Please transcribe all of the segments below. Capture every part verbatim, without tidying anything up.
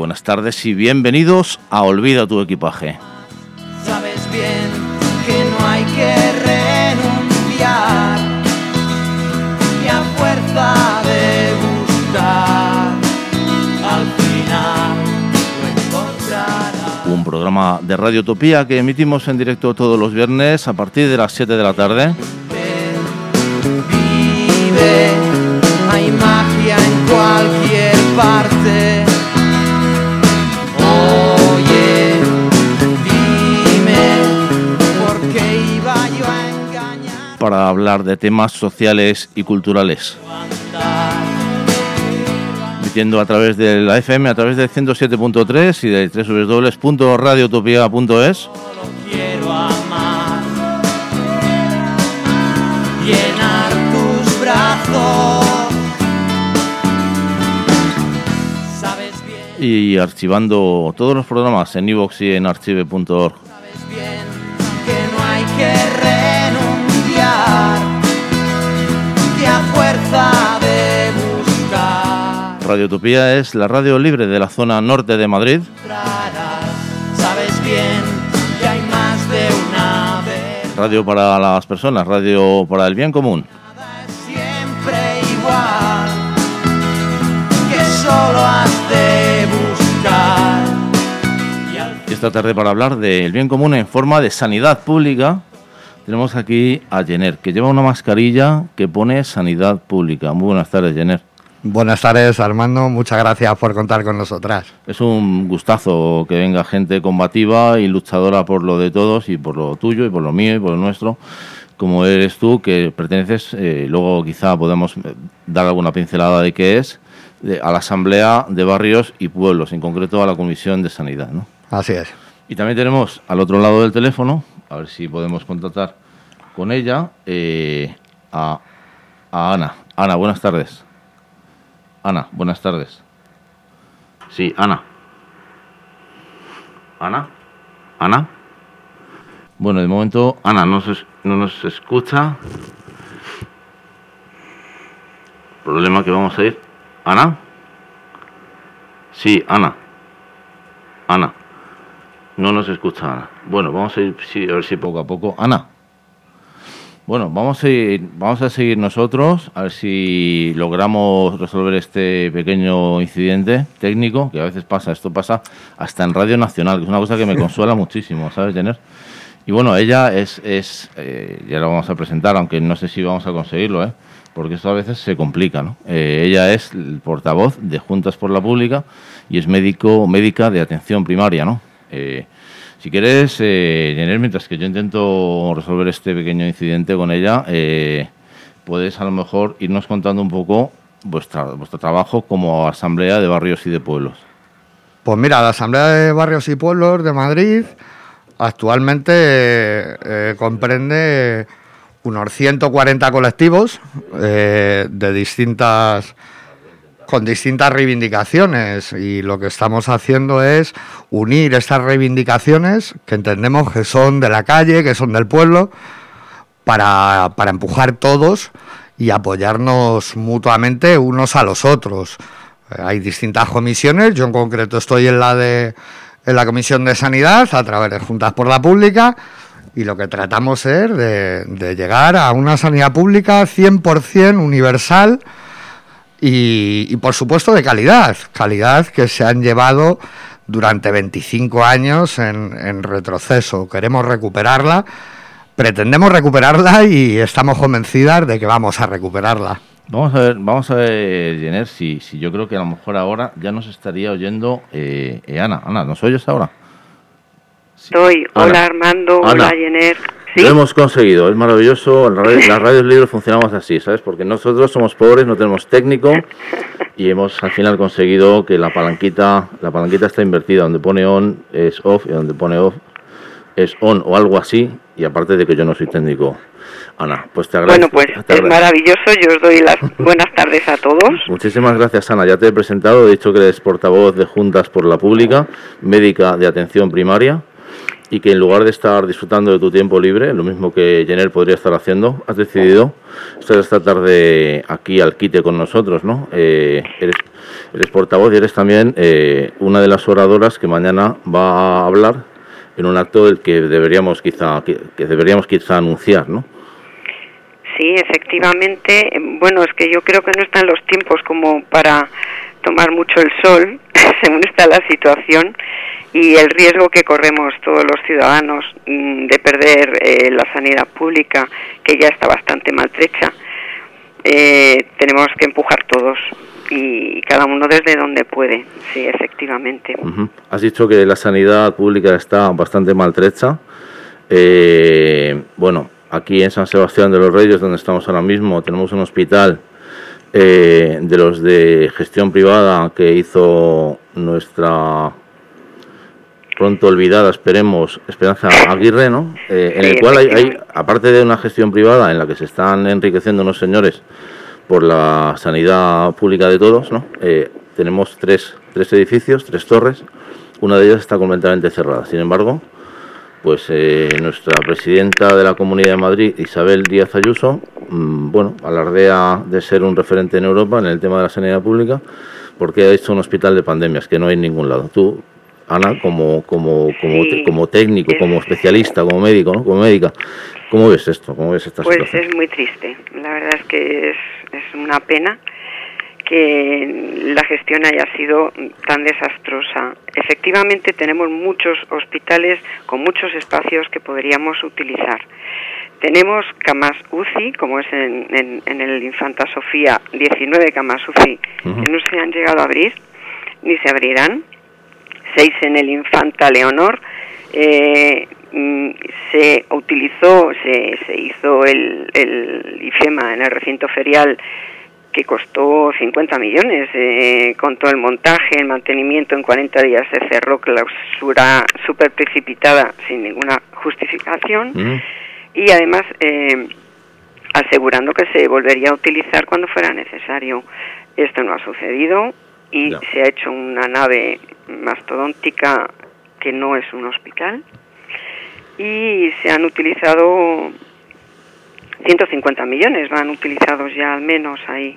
buenas tardes y bienvenidos a Olvida tu equipaje. Sabes bien que no hay que renunciar y a fuerza de buscar al final lo encontrarás. Un programa de Radio Utopía que emitimos en directo todos los viernes a partir de las siete de la tarde. Vive, hay magia en cualquier parte. Oye, dime por qué iba yo a engañar. Para hablar de temas sociales y culturales. Emitiendo a través de la F M, a través del ciento siete punto tres y de doble u doble u doble u punto radio utopía punto es. Solo quiero amar, llenar tus brazos. Sabes bien, Y archivando todos los programas en iVoox y en archive punto org. sabes bien que no hay que renunciar, que a fuerza de buscar Radio Utopía es la radio libre de la zona norte de Madrid. encontrarás. Sabes bien que hay más de una vez. Radio para las personas, radio para el bien común. Nada es siempre igual, que solo has de buscar. Y al Y esta tarde, para hablar del bien común en forma de sanidad pública, tenemos aquí a Jenner, que lleva una mascarilla que pone sanidad pública. Muy buenas tardes, Jenner. Buenas tardes, Armando. Muchas gracias por contar con nosotras. Es un gustazo que venga gente combativa y luchadora por lo de todos y por lo tuyo y por lo mío y por lo nuestro, como eres tú, que perteneces, eh, luego quizá podemos eh, dar alguna pincelada de qué es, de- a la Asamblea de Barrios y Pueblos, en concreto a la Comisión de Sanidad, ¿no? Así es. Y también tenemos al otro lado del teléfono, a ver si podemos contactar con ella, eh, a, a Ana. Ana, buenas tardes. Ana, buenas tardes. Sí, Ana. Ana. Ana. Bueno, de momento Ana no, se- no nos escucha. Problema que vamos a ir. Ana. Sí, Ana. Ana. No nos escucha Ana. Bueno, vamos a ir sí, a ver si poco a poco. Ana. Bueno, vamos a ir, vamos a seguir nosotros, a ver si logramos resolver este pequeño incidente técnico, que a veces pasa, esto pasa hasta en Radio Nacional, que es una cosa que me consuela muchísimo, ¿sabes, Jenner? Y bueno, ella es, es eh, ya la vamos a presentar, aunque no sé si vamos a conseguirlo, ¿eh? Porque esto a veces se complica, ¿no? Eh, ella es el portavoz de Juntas por la Pública y es médico, médica de atención primaria, ¿no? Eh, Si quieres, eh, Jenner, mientras que yo intento resolver este pequeño incidente con ella, eh, puedes a lo mejor irnos contando un poco vuestra, vuestro trabajo como Asamblea de Barrios y de Pueblos. Pues mira, la Asamblea de Barrios y Pueblos de Madrid actualmente eh, comprende unos ciento cuarenta colectivos eh, de distintas con distintas reivindicaciones, y lo que estamos haciendo es unir estas reivindicaciones que entendemos que son de la calle, que son del pueblo, para, para empujar todos y apoyarnos mutuamente unos a los otros. Eh, hay distintas comisiones, yo en concreto estoy en la de en la Comisión de Sanidad a través de Juntas por la Pública, y lo que tratamos es de, de llegar a una sanidad pública cien por ciento universal y, y por supuesto de calidad, calidad que se han llevado durante veinticinco años en, en retroceso. Queremos recuperarla, pretendemos recuperarla y estamos convencidas de que vamos a recuperarla. Vamos a ver, vamos a ver, Jenner, si, si yo creo que a lo mejor ahora ya nos estaría oyendo eh, eh, Ana. Ana, ¿nos oyes ahora? Sí. Estoy. Ana. Hola Armando, Ana. hola Jenner. ¿Sí? Lo hemos conseguido, es maravilloso. En la radio- las radios libres funcionamos así, ¿sabes? Porque nosotros somos pobres, no tenemos técnico y hemos al final conseguido que la palanquita, la palanquita está invertida, donde pone on es off y donde pone off es on o algo así, y aparte de que yo no soy técnico. Ana, pues te agradezco. Bueno, pues te es agradezco. maravilloso. Yo os doy las buenas tardes a todos. Muchísimas gracias, Ana. Ya te he presentado, he dicho que eres portavoz de Juntas por la Pública, médica de atención primaria. y que en lugar de estar disfrutando de tu tiempo libre, lo mismo que Jenner podría estar haciendo, has decidido estar esta tarde aquí al quite con nosotros, ¿no? Eh, eres, eres portavoz y eres también eh, una de las oradoras que mañana va a hablar en un acto del que deberíamos quizá que, que deberíamos quizá anunciar, ¿no? Sí, efectivamente. Bueno, es que yo creo que no están los tiempos como para tomar mucho el sol, según está la situación, y el riesgo que corremos todos los ciudadanos mmm, de perder eh, la sanidad pública, que ya está bastante maltrecha. Eh, tenemos que empujar todos, y cada uno desde donde puede, sí, efectivamente. Uh-huh. Has dicho que la sanidad pública está bastante maltrecha. Eh, bueno, aquí en San Sebastián de los Reyes, donde estamos ahora mismo, tenemos un hospital eh, de los de gestión privada que hizo nuestra pronto olvidada, esperemos, Esperanza Aguirre, ¿no? Eh, en el cual hay, hay, aparte de una gestión privada en la que se están enriqueciendo unos señores por la sanidad pública de todos, ¿no? Eh, tenemos tres, tres edificios, tres torres, una de ellas está completamente cerrada. Sin embargo, pues eh, nuestra presidenta de la Comunidad de Madrid, Isabel Díaz Ayuso, mmm, bueno, alardea de ser un referente en Europa en el tema de la sanidad pública, porque ha hecho un hospital de pandemias que no hay en ningún lado. Tú, Ana, como como como, sí, como técnico, es, como especialista, como médico, ¿no? Como médica, ¿cómo ves esto? ¿Cómo ves esta pues situación? Pues es muy triste. La verdad es que es, es una pena que la gestión haya sido tan desastrosa. Efectivamente tenemos muchos hospitales con muchos espacios que podríamos utilizar. Tenemos camas U C I, como es en, en, en el Infanta Sofía, diecinueve camas U C I, uh-huh, que no se han llegado a abrir, ni se abrirán. Seis en el Infanta Leonor. Eh, se utilizó, se, se hizo el, el IFEMA en el recinto ferial, que costó cincuenta millones, eh, con todo el montaje, el mantenimiento, en cuarenta días se cerró, clausura súper precipitada, sin ninguna justificación, mm. y además eh, asegurando que se volvería a utilizar cuando fuera necesario. Esto no ha sucedido y no. Se ha hecho una nave mastodóntica que no es un hospital, y se han utilizado ciento cincuenta millones, van utilizados ya al menos ahí.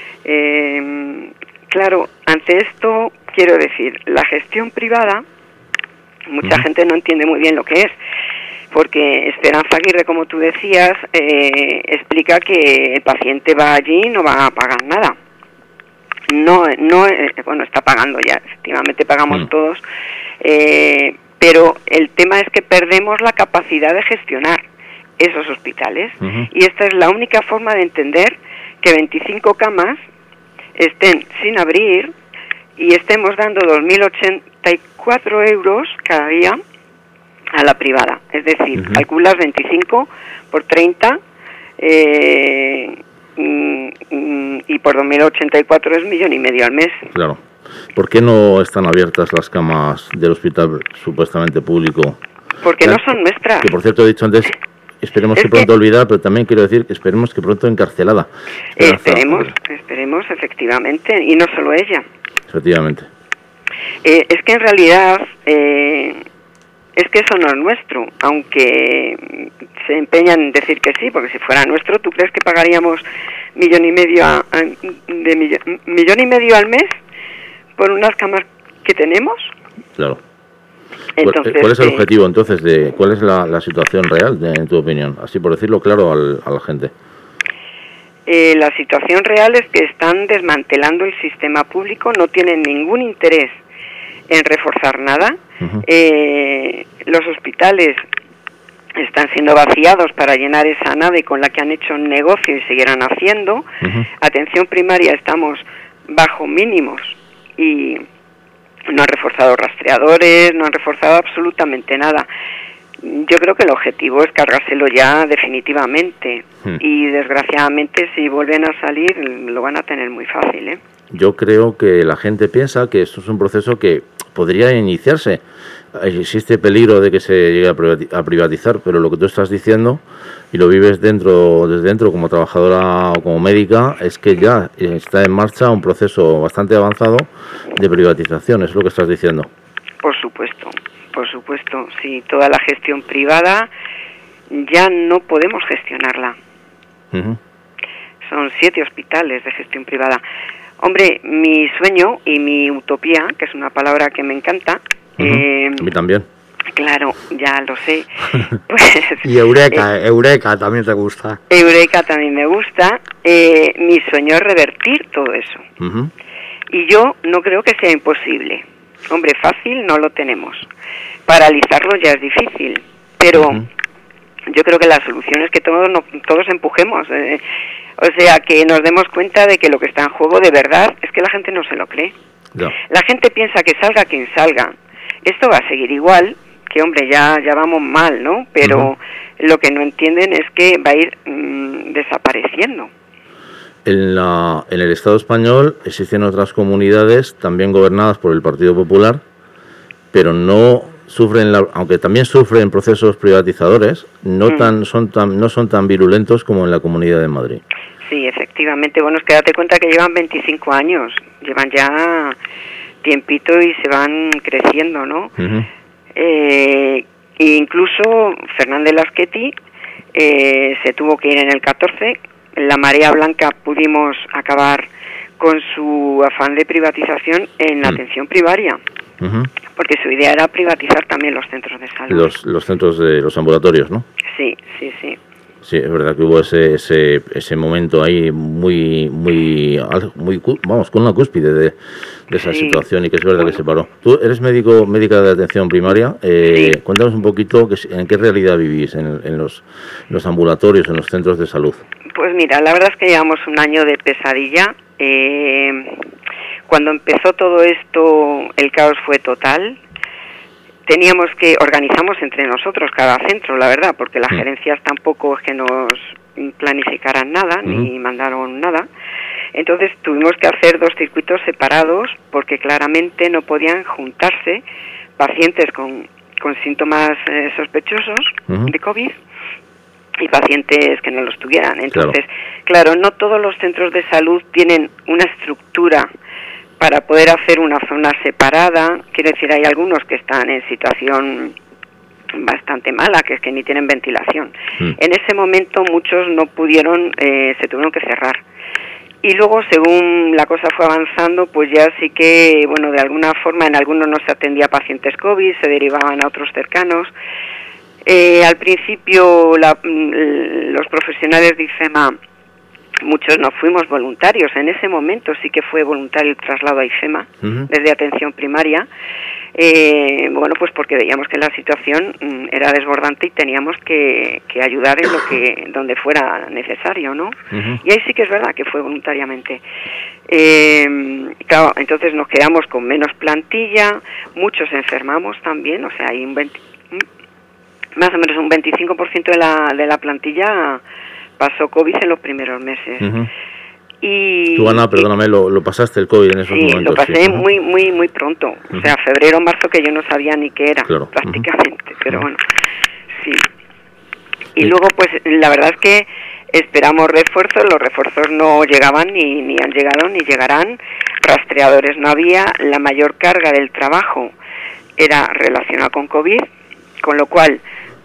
Eh, claro, ante esto quiero decir, la gestión privada, mucha uh-huh. gente no entiende muy bien lo que es, porque Esperanza Aguirre, como tú decías, eh, explica que el paciente va allí y no va a pagar nada. No, no, eh, bueno, está pagando ya, efectivamente pagamos uh-huh. todos, eh, pero el tema es que perdemos la capacidad de gestionar esos hospitales, uh-huh. y esta es la única forma de entender que veinticinco camas estén sin abrir y estemos dando dos mil ochenta y cuatro euros cada día a la privada. Es decir, uh-huh. calculas veinticinco por treinta eh, mm, mm, y por dos mil ochenta y cuatro es millón y medio al mes. Claro. ¿Por qué no están abiertas las camas del hospital supuestamente público? Porque no son nuestras. Que por cierto he dicho antes, esperemos es que pronto que, olvidada, pero también quiero decir que esperemos que pronto encarcelada. Esperanza, esperemos, esperemos, efectivamente, y no solo ella. Efectivamente. Eh, es que en realidad, eh, es que eso no es nuestro, aunque se empeñan en decir que sí, porque si fuera nuestro, ¿tú crees que pagaríamos millón y medio a, a, de millón, millón y medio al mes por unas camas que tenemos? Claro. Entonces, ¿cuál es el objetivo entonces de cuál es la, la situación real de, en tu opinión? Así por decirlo claro al, a la gente. Eh, la situación real es que están desmantelando el sistema público, no tienen ningún interés en reforzar nada. Uh-huh. Eh, los hospitales están siendo vaciados para llenar esa nave con la que han hecho un negocio y seguirán haciendo. Uh-huh. Atención primaria, estamos bajo mínimos y no han reforzado rastreadores, no han reforzado absolutamente nada. Yo creo que el objetivo es cargárselo ya definitivamente, hmm. y desgraciadamente si vuelven a salir lo van a tener muy fácil, ¿eh? Yo creo que la gente piensa que esto es un proceso que podría iniciarse. Existe peligro de que se llegue a privatizar, pero lo que tú estás diciendo y lo vives dentro desde dentro como trabajadora o como médica es que ya está en marcha un proceso bastante avanzado de privatización, es lo que estás diciendo. Por supuesto, por supuesto, sí, toda la gestión privada ya no podemos gestionarla. Uh-huh. Son siete hospitales de gestión privada. Hombre, mi sueño y mi utopía, que es una palabra que me encanta... Uh-huh. eh, A mí también. Claro, ya lo sé. Pues, y Eureka, eh, Eureka también te gusta. Eureka también me gusta. Eh, mi sueño es revertir todo eso. Uh-huh. Y yo no creo que sea imposible. Hombre, fácil no lo tenemos. Paralizarlo ya es difícil, pero uh-huh. yo creo que la solución es que todos, no, todos empujemos. Eh, o sea, que nos demos cuenta de que lo que está en juego de verdad es que la gente no se lo cree. Yeah. La gente piensa que salga quien salga. Esto va a seguir igual, que hombre, ya, ya vamos mal, ¿no? Pero uh-huh. lo que no entienden es que va a ir mmm, desapareciendo. En, la, en el Estado español existen otras comunidades también gobernadas por el Partido Popular, pero no sufren, la, aunque también sufren procesos privatizadores, no mm. tan son tan no son tan virulentos como en la Comunidad de Madrid. Sí, efectivamente. Bueno, es que date cuenta que llevan veinticinco años, llevan ya tiempito y se van creciendo, ¿no? Uh-huh. Eh, e incluso Fernández Lasqueti eh, se tuvo que ir en el catorce. En la marea blanca pudimos acabar con su afán de privatización en la uh-huh. atención primaria, uh-huh. porque su idea era privatizar también los centros de salud. Los, los centros de los ambulatorios, ¿no? Sí, sí, sí. Sí, es verdad que hubo ese ese ese momento ahí muy muy muy vamos con una cúspide de, de esa sí. situación y que es verdad bueno. que se paró. Tú eres médico médica de atención primaria. Eh, sí. Cuéntanos un poquito que, en qué realidad vivís en, en los los ambulatorios, en los centros de salud. Pues mira, la verdad es que llevamos un año de pesadilla. Eh, cuando empezó todo esto, el caos fue total. Teníamos que, organizamos entre nosotros cada centro, la verdad, porque las gerencias tampoco es que nos planificaran nada, uh-huh. ni mandaron nada. Entonces tuvimos que hacer dos circuitos separados, porque claramente no podían juntarse pacientes con, con síntomas eh, sospechosos uh-huh. de COVID y pacientes que no los tuvieran. Entonces, claro. claro, no todos los centros de salud tienen una estructura para poder hacer una zona separada. Quiero decir, hay algunos que están en situación bastante mala, que es que ni tienen ventilación. Mm. En ese momento muchos no pudieron, eh, se tuvieron que cerrar. Y luego, según la cosa fue avanzando, pues ya sí que, bueno, de alguna forma en algunos no se atendía a pacientes COVID, se derivaban a otros cercanos. Eh, al principio la, los profesionales de IFEMA, muchos no fuimos voluntarios. En ese momento sí que fue voluntario el traslado a IFEMA, uh-huh. desde atención primaria. Eh, bueno, pues porque veíamos que la situación mm, era desbordante y teníamos que, que ayudar en lo que donde fuera necesario, ¿no? Uh-huh. Y ahí sí que es verdad que fue voluntariamente. Eh, claro, entonces nos quedamos con menos plantilla, muchos enfermamos también, o sea, hay un veinte, más o menos un veinticinco por ciento de la, de la plantilla pasó COVID en los primeros meses. Uh-huh. Y tú, Ana, perdóname, y, lo, lo pasaste el COVID en esos sí, momentos. Lo pasé sí, muy, muy, muy pronto. Uh-huh. O sea, febrero, marzo, que yo no sabía ni qué era, claro. prácticamente. Uh-huh. Pero bueno, sí. Y sí. luego, pues, la verdad es que esperamos refuerzos. Los refuerzos no llegaban, ni, ni han llegado, ni llegarán. Rastreadores no había. La mayor carga del trabajo era relacionada con COVID, con lo cual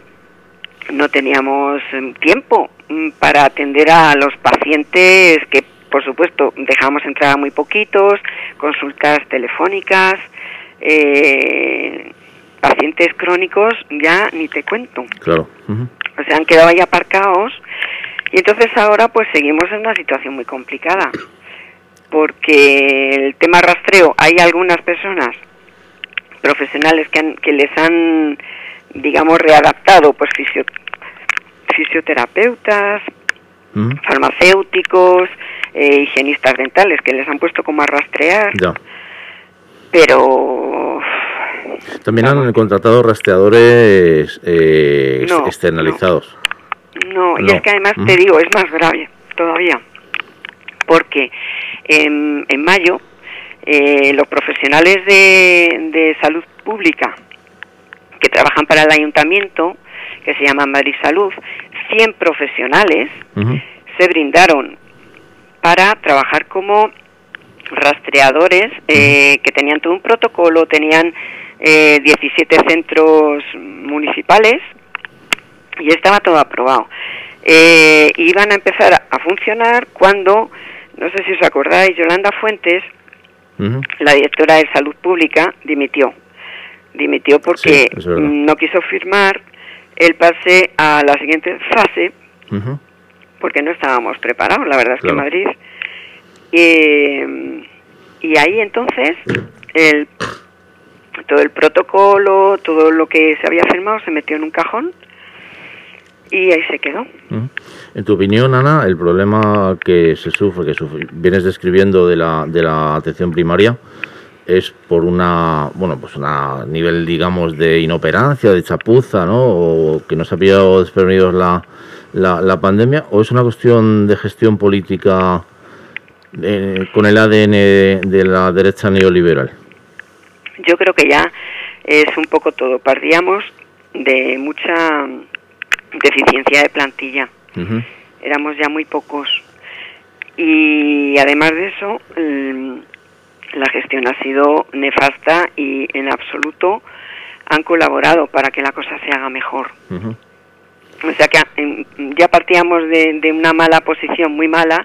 no teníamos tiempo para atender a los pacientes que, por supuesto, dejábamos entrar a muy poquitos, consultas telefónicas, eh, pacientes crónicos, ya ni te cuento. Claro. Uh-huh. O sea, han quedado ahí aparcados y entonces ahora pues seguimos en una situación muy complicada, porque el tema rastreo, hay algunas personas profesionales que, han, que les han, digamos, readaptado, pues fisio, fisioterapeutas, uh-huh. farmacéuticos, eh, higienistas dentales, que les han puesto como a rastrear. Ya. Pero también claro. han contratado rastreadores eh, no, externalizados. No, no, y no. es que además uh-huh. te digo, es más grave todavía, porque en, en mayo eh, los profesionales de, de salud pública que trabajan para el ayuntamiento, que se llaman Madrid Salud, cien profesionales uh-huh. se brindaron para trabajar como rastreadores, eh, uh-huh. que tenían todo un protocolo, tenían eh, diecisiete centros municipales y estaba todo aprobado. Eh, iban a empezar a, a funcionar cuando, no sé si os acordáis, Yolanda Fuentes, uh-huh. la directora de Salud Pública, dimitió. Dimitió porque sí, no quiso firmar el pase a la siguiente fase, uh-huh. porque no estábamos preparados, la verdad es claro. que Madrid. Eh, y ahí entonces, el, todo el protocolo, todo lo que se había firmado se metió en un cajón y ahí se quedó. Uh-huh. En tu opinión, Ana, el problema que se sufre, que sufre, vienes describiendo de la, de la atención primaria, es por una, bueno, pues una nivel, digamos, de inoperancia, de chapuza, ¿no? O que nos ha pillado desprevenidos la, la, la pandemia, o es una cuestión de gestión política eh, con el A D N de, de la derecha neoliberal. Yo creo que ya es un poco todo. Partíamos de mucha deficiencia de plantilla. Uh-huh. Éramos ya muy pocos. Y además de eso, el, la gestión ha sido nefasta y en absoluto han colaborado para que la cosa se haga mejor. Uh-huh. O sea que ya partíamos de, de una mala posición, muy mala,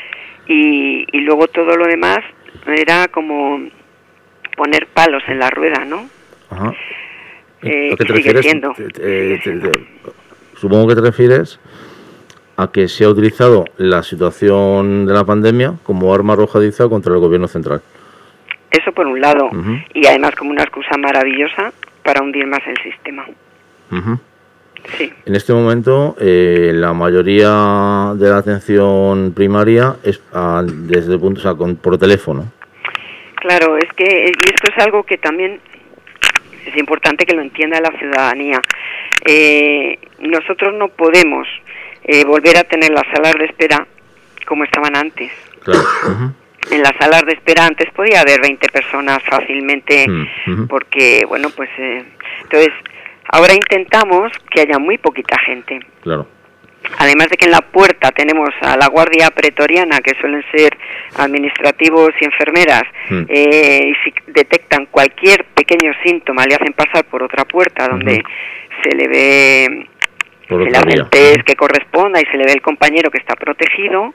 y, y luego todo lo demás era como poner palos en la rueda, ¿no? Ajá. Eh, ¿A qué te sigue refieres? siendo, Te, te, sigue te, siendo. te, supongo que te refieres a que se ha utilizado la situación de la pandemia como arma arrojadiza contra el gobierno central. Eso por un lado, uh-huh. y además como una excusa maravillosa para hundir más el sistema. Uh-huh. Sí. En este momento, eh, la mayoría de la atención primaria es a, desde el punto, o sea, con, por teléfono. Claro, es que y esto es algo que también es importante que lo entienda la ciudadanía. Eh, nosotros no podemos eh, volver a tener las salas de espera como estaban antes. Claro. Uh-huh. En las salas de espera antes podía haber veinte personas fácilmente, uh-huh. porque, bueno, pues, eh, entonces, ahora intentamos que haya muy poquita gente. Claro. Además de que en la puerta tenemos a la guardia pretoriana, que suelen ser administrativos y enfermeras, uh-huh. eh, y si detectan cualquier pequeño síntoma, le hacen pasar por otra puerta donde uh-huh. se le ve, por se le hace el test que corresponda y se le ve el compañero que está protegido.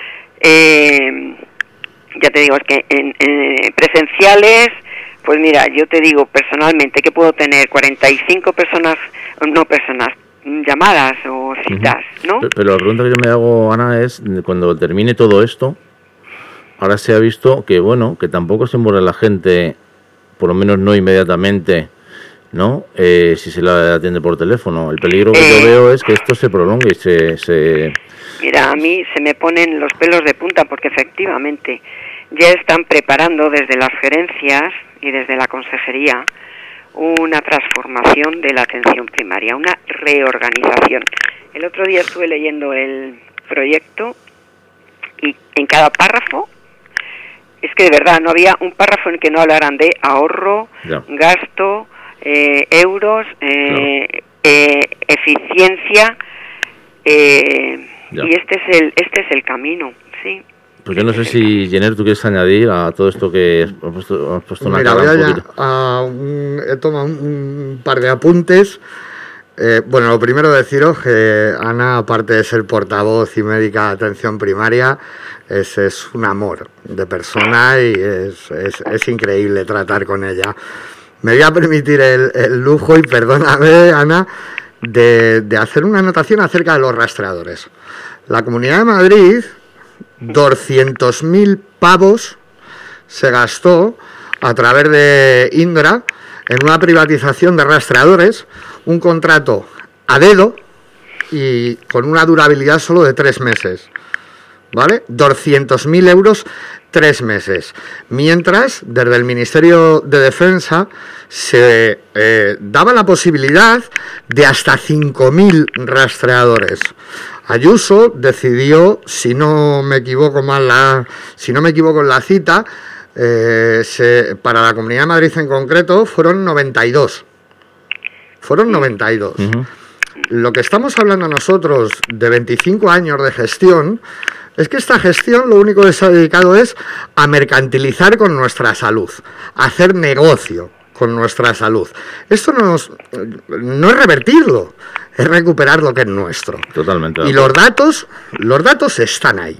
Eh... Ya te digo, es que en, en presenciales, pues mira, yo te digo personalmente que puedo tener cuarenta y cinco personas, no personas, llamadas o citas, ¿no? Pero, pero la pregunta que yo me hago, Ana, es, cuando termine todo esto, ahora se ha visto que, bueno, que tampoco se muere la gente, por lo menos no inmediatamente, ¿no? Eh, si se la atiende por teléfono. El peligro que eh, yo veo es que esto se prolongue y se... se... Mira, a mí se me ponen los pelos de punta porque efectivamente ya están preparando desde las gerencias y desde la consejería una transformación de la atención primaria, una reorganización. El otro día estuve leyendo el proyecto y en cada párrafo, es que de verdad no había un párrafo en el que no hablaran de ahorro, ya. gasto, eh, euros, eh, claro. eh, eficiencia, eh, y este es el este es el camino, sí. Pues yo no sé si, Jenner, tú quieres añadir a todo esto que has puesto, has puesto una Mira, cara voy un a, poquito. A un, he tomado un, un par de apuntes. Eh, bueno, lo primero deciros que Ana, aparte de ser portavoz y médica de atención primaria, es, es un amor de persona y es, es, es increíble tratar con ella. Me voy a permitir el, el lujo, y perdóname, Ana, de, de hacer una anotación acerca de los rastreadores. La Comunidad de Madrid, doscientos mil pavos se gastó a través de Indra en una privatización de rastreadores, un contrato a dedo y con una durabilidad solo de tres meses, ¿vale? doscientos mil euros, tres meses. Mientras, desde el Ministerio de Defensa se eh, daba la posibilidad de hasta cinco mil rastreadores. Ayuso decidió, si no me equivoco mal la, si no me equivoco en la cita, eh, se, para la Comunidad de Madrid en concreto fueron noventa y dos. Fueron noventa y dos. Uh-huh. Lo que estamos hablando nosotros de veinticinco años de gestión es que esta gestión lo único que se ha dedicado es a mercantilizar con nuestra salud, a hacer negocio con nuestra salud. Esto nos, no es revertirlo, es recuperar lo que es nuestro. Totalmente. Y los datos, los datos están ahí.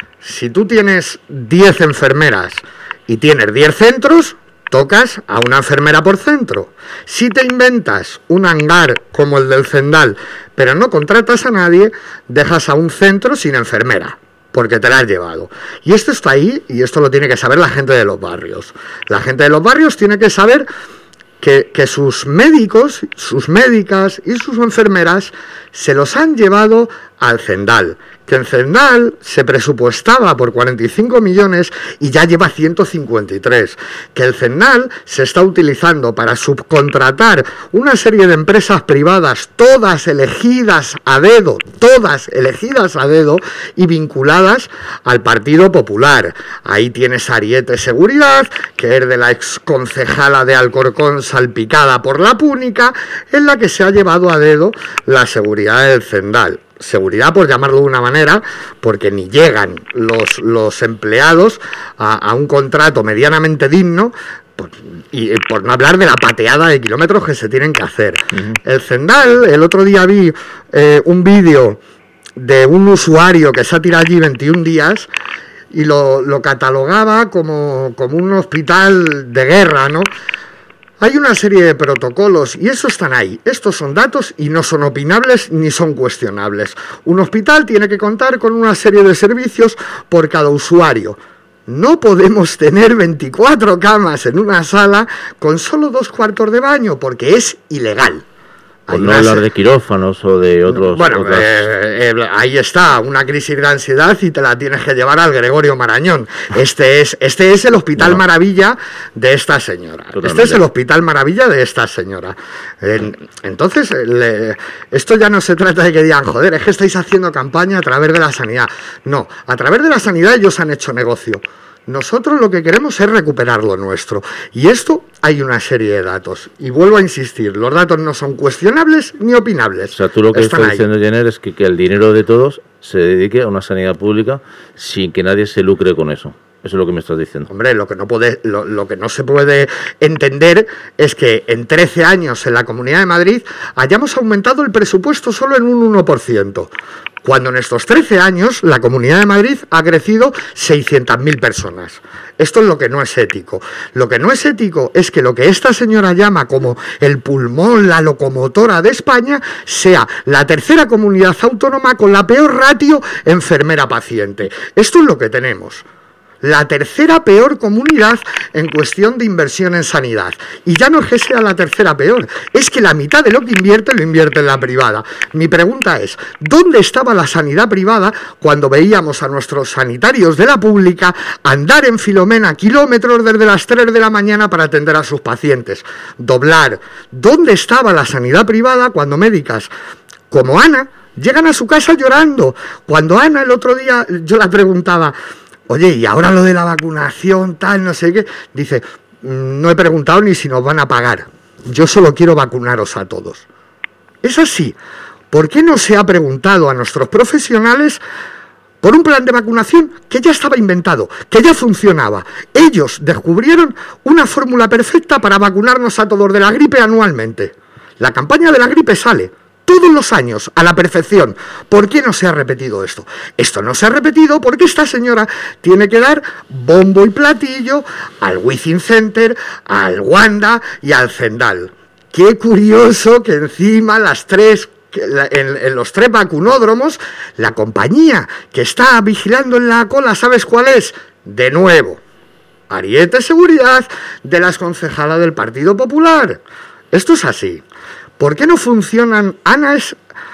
Si tú tienes diez enfermeras y tienes diez centros, tocas a una enfermera por centro. Si te inventas un hangar como el del Zendal, pero no contratas a nadie, dejas a un centro sin enfermera, porque te la has llevado. Y esto está ahí, y esto lo tiene que saber la gente de los barrios. La gente de los barrios tiene que saber que, que sus médicos, sus médicas y sus enfermeras se los han llevado al Zendal, que en Zendal se presupuestaba por cuarenta y cinco millones y ya lleva ciento cincuenta y tres, que el Zendal se está utilizando para subcontratar una serie de empresas privadas, todas elegidas a dedo, todas elegidas a dedo y vinculadas al Partido Popular. Ahí tienes Ariete Seguridad, que es de la exconcejala de Alcorcón salpicada por la púnica, en la que se ha llevado a dedo la seguridad del Zendal. Seguridad, por llamarlo de una manera, porque ni llegan los, los empleados a, a un contrato medianamente digno, por, y por no hablar de la pateada de kilómetros que se tienen que hacer. Uh-huh. El Zendal, el otro día vi eh, un vídeo de un usuario que se ha tirado allí veintiún días y lo, lo catalogaba como, como un hospital de guerra, ¿no? Hay una serie de protocolos y esos están ahí. Estos son datos y no son opinables ni son cuestionables. Un hospital tiene que contar con una serie de servicios por cada usuario. No podemos tener veinticuatro camas en una sala con solo dos cuartos de baño porque es ilegal. Por no hablar de quirófanos o de otros... Bueno, otras... eh, eh, ahí está, una crisis de ansiedad y te la tienes que llevar al Gregorio Marañón. Este es este es el Hospital no. Maravilla de esta señora. Totalmente. Este es el Hospital Maravilla de esta señora. Eh, entonces, le, esto ya no se trata de que digan, joder, es que estáis haciendo campaña a través de la sanidad. No, a través de la sanidad ellos han hecho negocio. Nosotros lo que queremos es recuperar lo nuestro. Y esto hay una serie de datos. Y vuelvo a insistir, los datos no son cuestionables ni opinables. O sea, tú lo que estás diciendo, Jenner, es que, que el dinero de todos se dedique a una sanidad pública sin que nadie se lucre con eso. Eso es lo que me estás diciendo. Hombre, lo que no puede, lo, lo que no se puede entender es que en trece años en la Comunidad de Madrid hayamos aumentado el presupuesto solo en un uno por ciento. Cuando en estos trece años la Comunidad de Madrid ha crecido seiscientas mil personas. Esto es lo que no es ético. Lo que no es ético es que lo que esta señora llama como el pulmón, la locomotora de España, sea la tercera comunidad autónoma con la peor ratio enfermera-paciente. Esto es lo que tenemos. La tercera peor comunidad en cuestión de inversión en sanidad. Y ya no es que sea la tercera peor, es que la mitad de lo que invierte lo invierte en la privada. Mi pregunta es, ¿dónde estaba la sanidad privada cuando veíamos a nuestros sanitarios de la pública andar en Filomena kilómetros desde las tres de la mañana para atender a sus pacientes? Doblar. ¿Dónde estaba la sanidad privada cuando médicas como Ana llegan a su casa llorando? Cuando Ana el otro día, yo la preguntaba, oye, y ahora lo de la vacunación, tal, no sé qué, dice, no he preguntado ni si nos van a pagar. Yo solo quiero vacunaros a todos. Es así. ¿Por qué no se ha preguntado a nuestros profesionales por un plan de vacunación que ya estaba inventado, que ya funcionaba? Ellos descubrieron una fórmula perfecta para vacunarnos a todos de la gripe anualmente. La campaña de la gripe sale todos los años, a la perfección. ¿Por qué no se ha repetido esto? Esto no se ha repetido porque esta señora tiene que dar bombo y platillo al Within Center, al Wanda y al Zendal. Qué curioso que encima las tres, en, en los tres vacunódromos, la compañía que está vigilando en la cola, ¿sabes cuál es? De nuevo, Ariete Seguridad, de las concejalas del Partido Popular. Esto es así. ¿Por qué no funcionan? Ana es,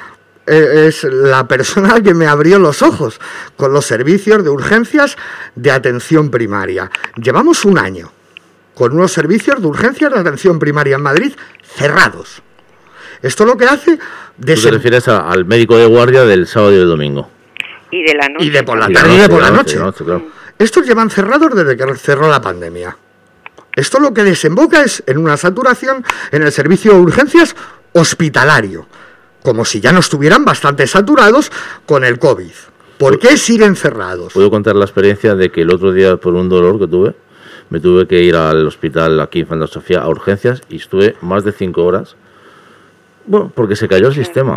eh, es la persona que me abrió los ojos con los servicios de urgencias de atención primaria. Llevamos un año con unos servicios de urgencias de atención primaria en Madrid cerrados. Esto lo que hace... Desem- ¿Tú te refieres a, al médico de guardia del sábado y del domingo? Y de la noche. Y de por la tarde y de por la noche. noche claro. Estos llevan cerrados desde que cerró la pandemia. Esto lo que desemboca es en una saturación en el servicio de urgencias hospitalario, como si ya no estuvieran bastante saturados con el COVID. ¿Por qué siguen cerrados? Puedo contar la experiencia de que el otro día, por un dolor que tuve, me tuve que ir al hospital aquí en Infanta Sofía a urgencias y estuve más de cinco horas. Bueno, porque se cayó el sistema.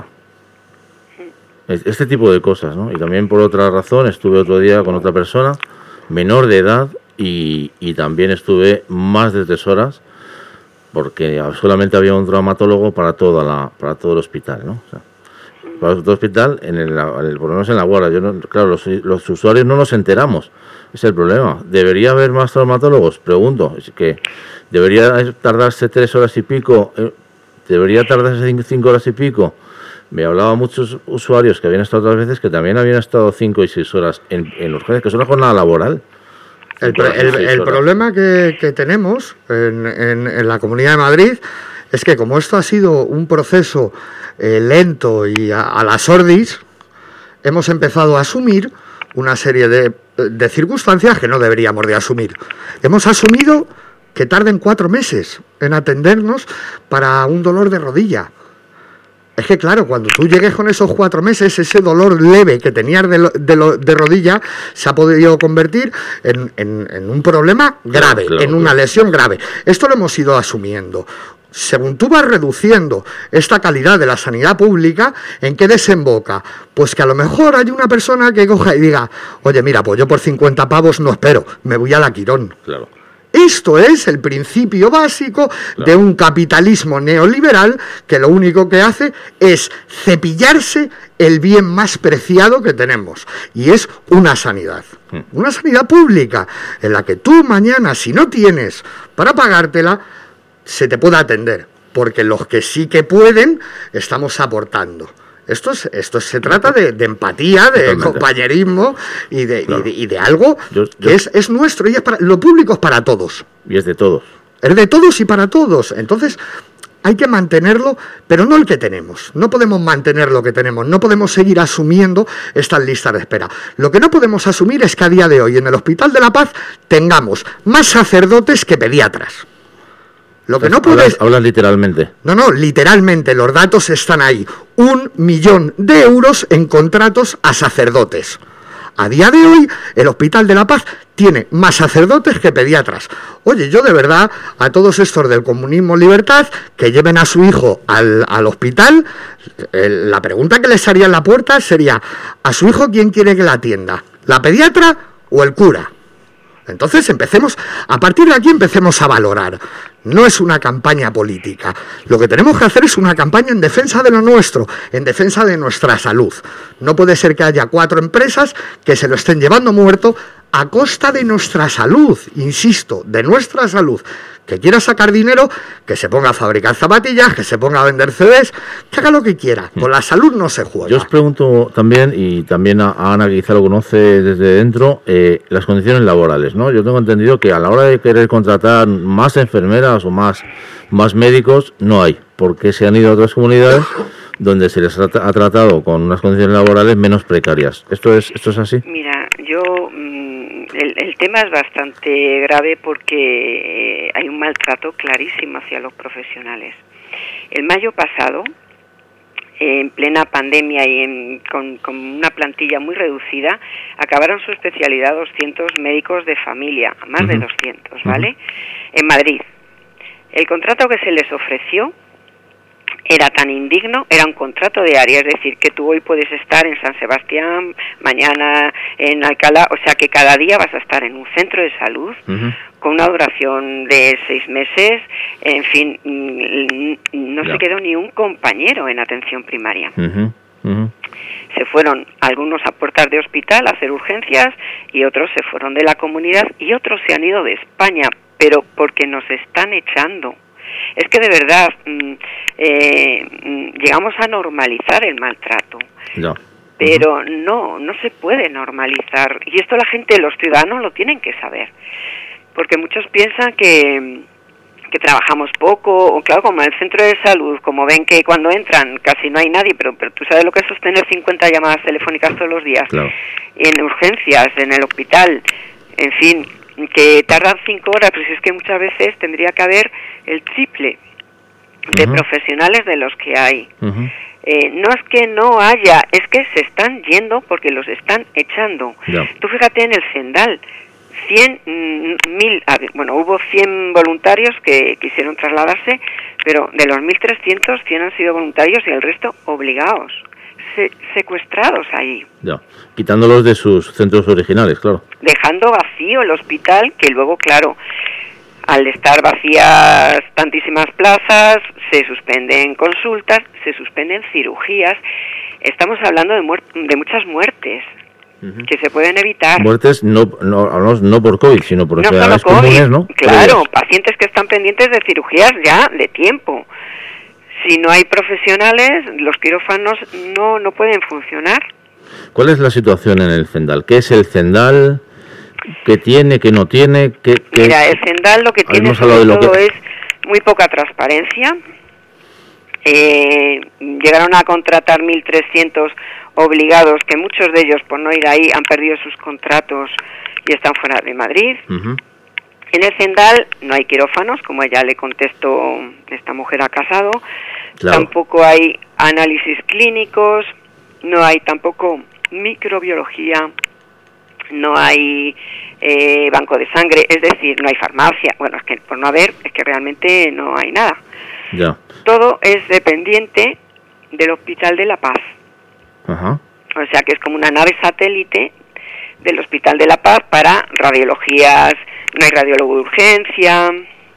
Este tipo de cosas, ¿no? Y también por otra razón estuve otro día con otra persona, menor de edad, y, y también estuve más de tres horas porque solamente había un traumatólogo para toda la para todo el hospital, ¿no? O sea, para todo el hospital, en el, el, por lo menos en la guardia. Yo no, claro, los, los usuarios no nos enteramos. Es el problema. ¿Debería haber más traumatólogos? Pregunto. Es que debería tardarse tres horas y pico. ¿Debería tardarse cinco horas y pico? Me hablaba muchos usuarios que habían estado otras veces que también habían estado cinco y seis horas en, en urgencias, que es una jornada laboral. El, el, el problema que, que tenemos en, en, en la Comunidad de Madrid es que como esto ha sido un proceso eh, lento y a, a la sordis, hemos empezado a asumir una serie de, de circunstancias que no deberíamos de asumir. Hemos asumido que tarden cuatro meses en atendernos para un dolor de rodilla. Es que claro, cuando tú llegues con esos cuatro meses, ese dolor leve que tenías de, lo, de, lo, de rodilla se ha podido convertir en, en, en un problema grave, claro, claro, en una lesión grave. Esto lo hemos ido asumiendo. Según tú vas reduciendo esta calidad de la sanidad pública, ¿en qué desemboca? Pues que a lo mejor hay una persona que coja y diga, oye, mira, pues yo por cincuenta pavos no espero, me voy a la Quirón. Claro. Esto es el principio básico claro. de un capitalismo neoliberal que lo único que hace es cepillarse el bien más preciado que tenemos, y es una sanidad, una sanidad pública, en la que tú mañana, si no tienes para pagártela, se te pueda atender, porque los que sí que pueden, estamos aportando. Esto es, esto se trata de, de empatía, de Totalmente. compañerismo y de, claro. y de, y de algo yo, yo, que es, es nuestro y es para, lo público es para todos. Y es de todos. Es de todos y para todos. Entonces hay que mantenerlo, pero no el que tenemos. No podemos mantener lo que tenemos. No podemos seguir asumiendo estas listas de espera. Lo que no podemos asumir es que a día de hoy en el Hospital de la Paz tengamos más sacerdotes que pediatras. Lo que no puedes... Hablas literalmente. No, no, literalmente, los datos están ahí. Un millón de euros en contratos a sacerdotes. A día de hoy, el Hospital de la Paz tiene más sacerdotes que pediatras. Oye, yo de verdad, a todos estos del Comunismo Libertad, que lleven a su hijo al, al hospital, el, la pregunta que les haría en la puerta sería, ¿a su hijo quién quiere que la atienda? ¿La pediatra o el cura? Entonces empecemos, a partir de aquí empecemos a valorar. No es una campaña política. Lo que tenemos que hacer es una campaña en defensa de lo nuestro, en defensa de nuestra salud. No puede ser que haya cuatro empresas que se lo estén llevando muerto a costa de nuestra salud, insisto, de nuestra salud. Que quiera sacar dinero, que se ponga a fabricar zapatillas, que se ponga a vender C Ds, que haga lo que quiera. Con la salud no se juega. Yo os pregunto también, y también a Ana, que quizá lo conoce desde dentro, eh, las condiciones laborales, ¿no? Yo tengo entendido que a la hora de querer contratar más enfermeras o más, más médicos, no hay, porque se han ido a otras comunidades donde se les ha tratado con unas condiciones laborales menos precarias. ¿Esto es, esto es así? Mira, yo... El, el tema es bastante grave porque hay un maltrato clarísimo hacia los profesionales. El mayo pasado, en plena pandemia y en, con, con una plantilla muy reducida, acabaron su especialidad doscientos médicos de familia, más uh-huh. de doscientos, ¿vale? Uh-huh. En Madrid. El contrato que se les ofreció era tan indigno, era un contrato de área, es decir, que tú hoy puedes estar en San Sebastián, mañana en Alcalá, o sea que cada día vas a estar en un centro de salud uh-huh. con una duración de seis meses, en fin, no yeah. se quedó ni un compañero en atención primaria. Uh-huh. Uh-huh. Se fueron algunos a puertas de hospital a hacer urgencias y otros se fueron de la comunidad y otros se han ido de España, pero porque nos están echando. Es que de verdad eh, llegamos a normalizar el maltrato, no. pero uh-huh. no, no se puede normalizar. Y esto la gente, los ciudadanos lo tienen que saber, porque muchos piensan que, que trabajamos poco, o claro, como en el centro de salud, como ven que cuando entran casi no hay nadie, pero, pero tú sabes lo que es sostener cincuenta llamadas telefónicas todos los días, claro. y en urgencias, en el hospital, en fin... que tardan cinco horas, pero si es que muchas veces tendría que haber el triple de uh-huh. profesionales de los que hay. Uh-huh. Eh, no es que no haya, es que se están yendo porque los están echando. Yeah. Tú fíjate en el Sendal, cien, mil, bueno, hubo cien voluntarios que quisieron trasladarse, pero de los mil trescientos, cien han sido voluntarios y el resto obligados, se, secuestrados ahí. Ya, quitándolos de sus centros originales, claro. Dejando vacío el hospital, que luego, claro, al estar vacías tantísimas plazas, se suspenden consultas, se suspenden cirugías. Estamos hablando de, muer- de muchas muertes uh-huh. que se pueden evitar. Muertes no, no, hablamos no por COVID, sino por no enfermedades solo COVID, comunes, ¿no? Claro, pacientes que están pendientes de cirugías ya de tiempo. Si no hay profesionales, los quirófanos no, no pueden funcionar. ¿Cuál es la situación en el Zendal? ¿Qué es el Zendal? ¿Qué tiene? ¿Qué no tiene? ¿Qué, qué... Mira, el Zendal lo que tiene sobre todo que... es muy poca transparencia. Eh, llegaron a contratar mil trescientos obligados, que muchos de ellos, por no ir ahí, han perdido sus contratos y están fuera de Madrid. Uh-huh. En el Zendal no hay quirófanos, como ya le contestó esta mujer a Casado. Claro. Tampoco hay análisis clínicos, no hay tampoco microbiología, no hay eh, banco de sangre, es decir, no hay farmacia. Bueno, es que por no haber, es que realmente no hay nada. Ya. Todo es dependiente del Hospital de la Paz. Ajá. O sea que es como una nave satélite del Hospital de la Paz para radiologías, no hay radiólogo de urgencia,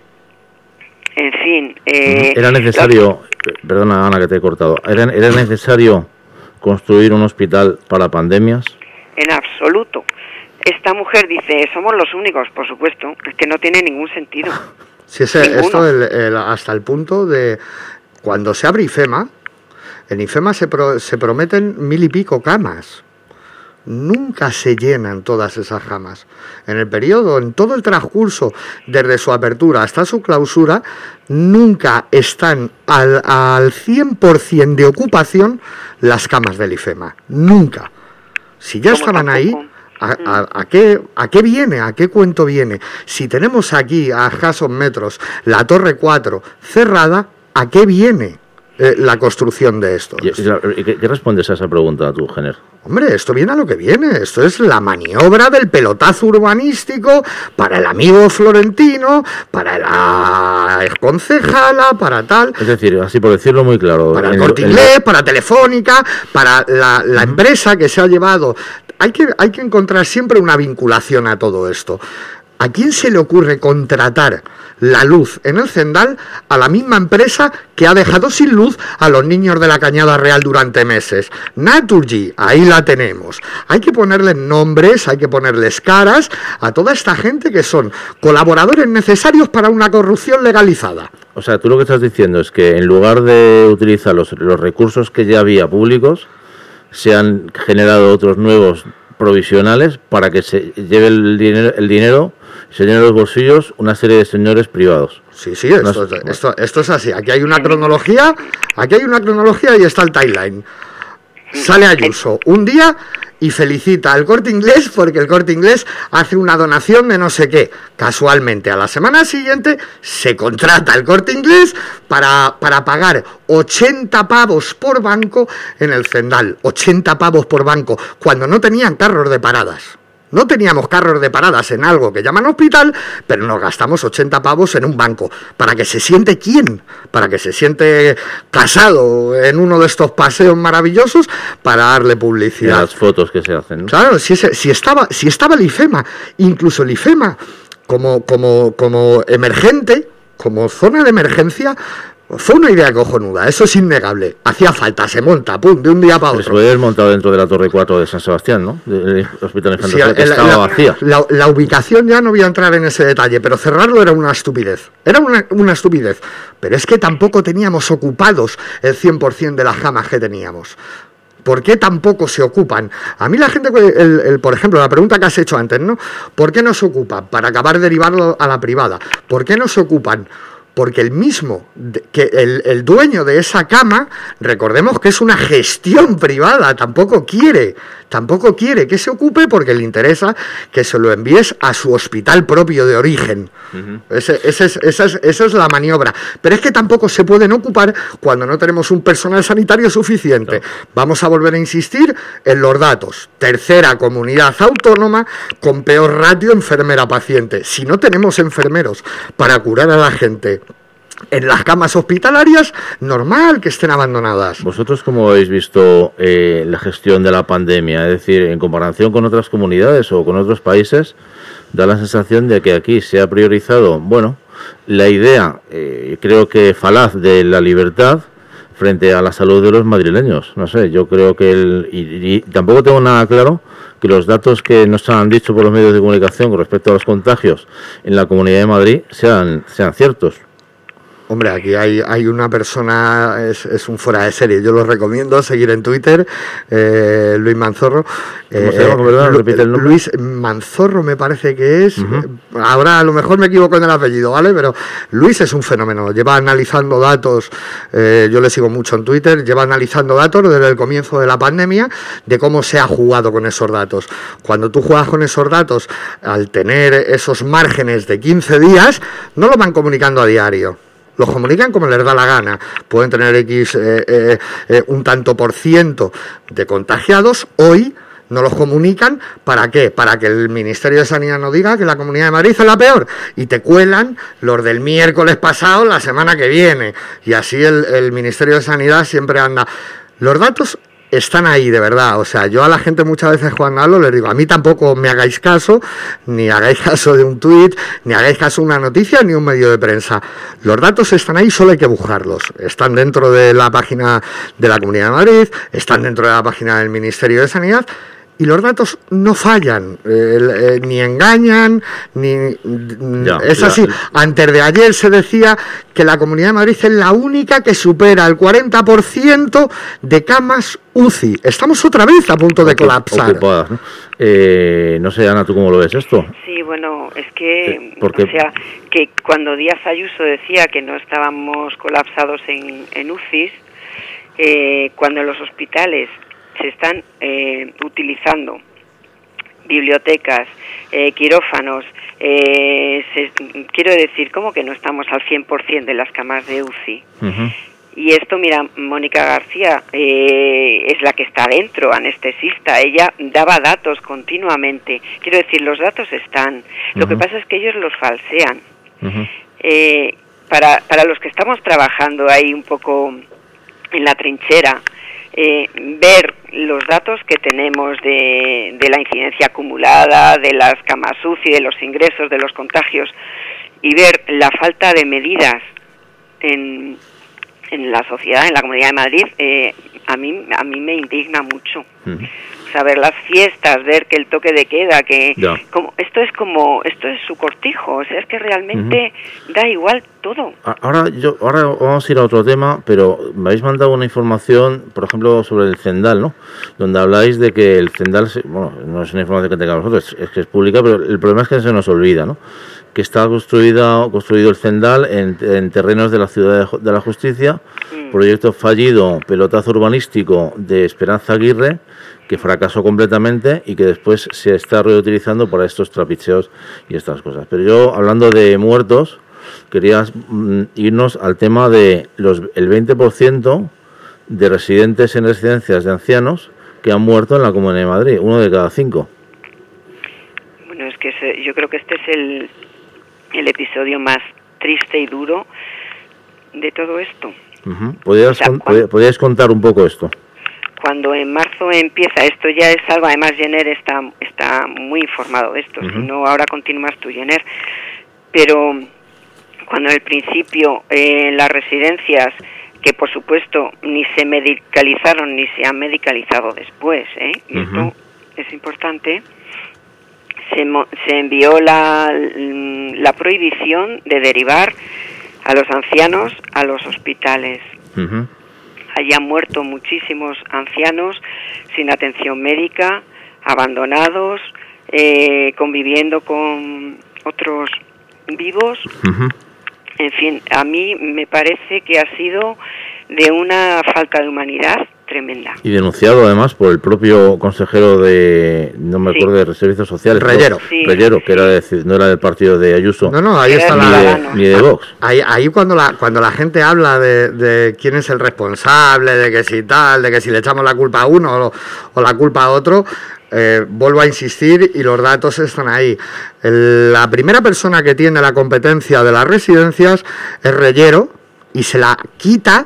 en fin. Eh, ¿Era necesario, los... perdona Ana que te he cortado, ¿era, ¿era necesario construir un hospital para pandemias? En absoluto. Esta mujer dice, somos los únicos, por supuesto, es que no tiene ningún sentido. Sí, ese, esto el, el, hasta el punto de cuando se abre IFEMA, en IFEMA se, pro, se prometen mil y pico camas. Nunca se llenan todas esas camas. En el periodo, en todo el transcurso, desde su apertura hasta su clausura, nunca están al, al cien por ciento de ocupación las camas del IFEMA. Nunca. Si ya estaban tampoco? ahí... ¿A, a, a, qué, ¿A qué viene? ¿A qué cuento viene? Si tenemos aquí a escasos metros la Torre cuatro cerrada, ¿a qué viene eh, la construcción de esto? ¿Y, y, ¿Qué respondes a esa pregunta tú, Jenner? Hombre, esto viene a lo que viene. Esto es la maniobra del pelotazo urbanístico para el amigo Florentino, para la concejala, para tal. Es decir, así por decirlo muy claro. Para el Corte Inglés, la... para Telefónica, para la, la uh-huh. empresa que se ha llevado... Hay que, hay que encontrar siempre una vinculación a todo esto. ¿A quién se le ocurre contratar la luz en el Zendal a la misma empresa que ha dejado sin luz a los niños de la Cañada Real durante meses? Naturgy, ahí la tenemos. Hay que ponerles nombres, hay que ponerles caras a toda esta gente que son colaboradores necesarios para una corrupción legalizada. O sea, tú lo que estás diciendo es que en lugar de utilizar los, los recursos que ya había públicos, se han generado otros nuevos provisionales para que se lleve el dinero, el dinero se llenen los bolsillos una serie de señores privados. Sí, sí, esto, no, esto, esto es así. Aquí hay una cronología, aquí hay una cronología y está el timeline. Sale Ayuso un día y felicita al Corte Inglés porque el Corte Inglés hace una donación de no sé qué. Casualmente, a la semana siguiente se contrata el Corte Inglés para, para pagar ochenta pavos por banco en el Zendal. ochenta pavos por banco, cuando no tenían carros de paradas. No teníamos carros de paradas en algo que llaman hospital, pero nos gastamos ochenta pavos en un banco. ¿Para que se siente quién? Para que se siente Casado en uno de estos paseos maravillosos para darle publicidad. Y las fotos que se hacen, ¿no? Claro, si, ese, si, estaba, si estaba el IFEMA, incluso el IFEMA como, como, como emergente, como zona de emergencia, fue una idea cojonuda, eso es innegable. Hacía falta, se monta, pum, de un día para otro. Se puede haber montado dentro de la Torre cuatro de San Sebastián, ¿no? Del Hospital Infante, sí, que estaba la, vacía. La, la ubicación ya no voy a entrar en ese detalle, pero cerrarlo era una estupidez. Era una, una estupidez. Pero es que tampoco teníamos ocupados el cien por ciento de las camas que teníamos. ¿Por qué tampoco se ocupan? A mí la gente, el, el, por ejemplo, la pregunta que has hecho antes, ¿no? ¿Por qué no se ocupan? Para acabar derivando a la privada. ¿Por qué no se ocupan? porque el mismo, que el, el dueño de esa cama, recordemos que es una gestión privada, tampoco quiere, tampoco quiere que se ocupe porque le interesa que se lo envíes a su hospital propio de origen. Uh-huh. Ese, ese es, esa, es, esa es la maniobra. Pero es que tampoco se pueden ocupar cuando no tenemos un personal sanitario suficiente. Claro. Vamos a volver a insistir en los datos. Tercera comunidad autónoma con peor ratio enfermera-paciente. Si no tenemos enfermeros para curar a la gente en las camas hospitalarias, normal que estén abandonadas. ¿Vosotros cómo habéis visto eh, la gestión de la pandemia? Es decir, en comparación con otras comunidades o con otros países, da la sensación de que aquí se ha priorizado, bueno, la idea, eh, creo que falaz, de la libertad frente a la salud de los madrileños. No sé, yo creo que el... Y, y tampoco tengo nada claro que los datos que nos han dicho por los medios de comunicación con respecto a los contagios en la Comunidad de Madrid sean, sean ciertos. Hombre, aquí hay, hay una persona, es, es un fuera de serie, yo lo recomiendo seguir en Twitter, eh, Luis Manzorro. ¿Cómo se llama, verdad? Repite el nombre. Luis Manzorro me parece que es, Uh-huh. ahora a lo mejor me equivoco en el apellido, ¿vale? Pero Luis es un fenómeno, lleva analizando datos, eh, yo le sigo mucho en Twitter, lleva analizando datos desde el comienzo de la pandemia, de cómo se ha jugado con esos datos. Cuando tú juegas con esos datos, al tener esos márgenes de quince días, no lo van comunicando a diario. Los comunican como les da la gana. Pueden tener X eh, eh, eh, un tanto por ciento de contagiados. Hoy no los comunican. ¿Para qué? Para que el Ministerio de Sanidad no diga que la Comunidad de Madrid es la peor. Y te cuelan los del miércoles pasado la semana que viene. Y así el, el Ministerio de Sanidad siempre anda. Los datos están ahí, de verdad. O sea, yo a la gente muchas veces cuando hablo les digo, a mí tampoco me hagáis caso, ni hagáis caso de un tuit, ni hagáis caso de una noticia, ni un medio de prensa. Los datos están ahí, solo hay que buscarlos. Están dentro de la página de la Comunidad de Madrid, están dentro de la página del Ministerio de Sanidad, y los datos no fallan, eh, eh, ni engañan, ni... Ya, es así. Ya. Antes de ayer se decía que la Comunidad de Madrid es la única que supera el cuarenta por ciento de camas U C I. Estamos otra vez a punto de colapsar. Ocupadas, ¿no? Eh, no sé, Ana, ¿tú cómo lo ves esto? Sí, bueno, es que, ¿Por qué? o sea, que cuando Díaz Ayuso decía que no estábamos colapsados en, en U C Is, eh, cuando en los hospitales se están eh, utilizando bibliotecas, eh, quirófanos, eh, se, quiero decir, ¿cómo que no estamos al cien por ciento de las camas de U C I? Uh-huh. Y esto, mira, Mónica García eh, es la que está dentro, anestesista, ella daba datos continuamente. Quiero decir, los datos están, uh-huh. Lo que pasa es que ellos los falsean. Uh-huh. Eh, para, para los que estamos trabajando ahí un poco en la trinchera, Eh, ver los datos que tenemos de, de la incidencia acumulada, de las camas U C I, de los ingresos, de los contagios, y ver la falta de medidas en, en la sociedad, en la Comunidad de Madrid, eh, a mí a mí me indigna mucho. Uh-huh. O sea, ver las fiestas, ver que el toque de queda, que como esto es como esto es su cortijo, o sea, es que realmente uh-huh. da igual todo. Ahora yo ahora vamos a ir a otro tema, pero me habéis mandado una información, por ejemplo, sobre el Cendal, ¿no? Donde habláis de que el Cendal, bueno, no es una información que tengamos nosotros, es, es que es pública, pero el problema es que se nos olvida, ¿no? Que está construido construido el Cendal en, en terrenos de la Ciudad de, de la Justicia, mm. proyecto fallido, pelotazo urbanístico de Esperanza Aguirre, que fracasó completamente y que después se está reutilizando para estos trapicheos y estas cosas. Pero yo, hablando de muertos, quería mm, irnos al tema de los el veinte por ciento de residentes en residencias de ancianos que han muerto en la Comunidad de Madrid, uno de cada cinco. Bueno, es que se, yo creo que este es el, el episodio más triste y duro de todo esto. Uh-huh. ¿Podrías, o sea, con, cuando... ¿Podrías contar un poco esto? Cuando en marzo empieza, esto ya es algo, además Jenner está está muy informado de esto, uh-huh. Si no ahora continúas tú, Jenner, pero cuando al principio eh, en las residencias, que por supuesto ni se medicalizaron ni se han medicalizado después, ¿eh? Y uh-huh. Esto es importante, se, se envió la, la prohibición de derivar a los ancianos a los hospitales. Uh-huh. Allí han muerto muchísimos ancianos sin atención médica, abandonados, eh, conviviendo con otros vivos. Uh-huh. En fin, a mí me parece que ha sido de una falta de humanidad tremenda. Y denunciado además por el propio consejero de, no me Sí. acuerdo, de Servicios Sociales. Reyero. No, Sí, Reyero, sí. que era de- no era del partido de Ayuso, No, no, ahí Era está ni, la... de, Ciudadanos. ni de Vox. Ahí, ahí cuando la cuando la gente habla de, de quién es el responsable, de que si tal, de que si le echamos la culpa a uno o, o la culpa a otro, eh, vuelvo a insistir y los datos están ahí. El- la primera persona que tiene la competencia de las residencias es Reyero y se la quita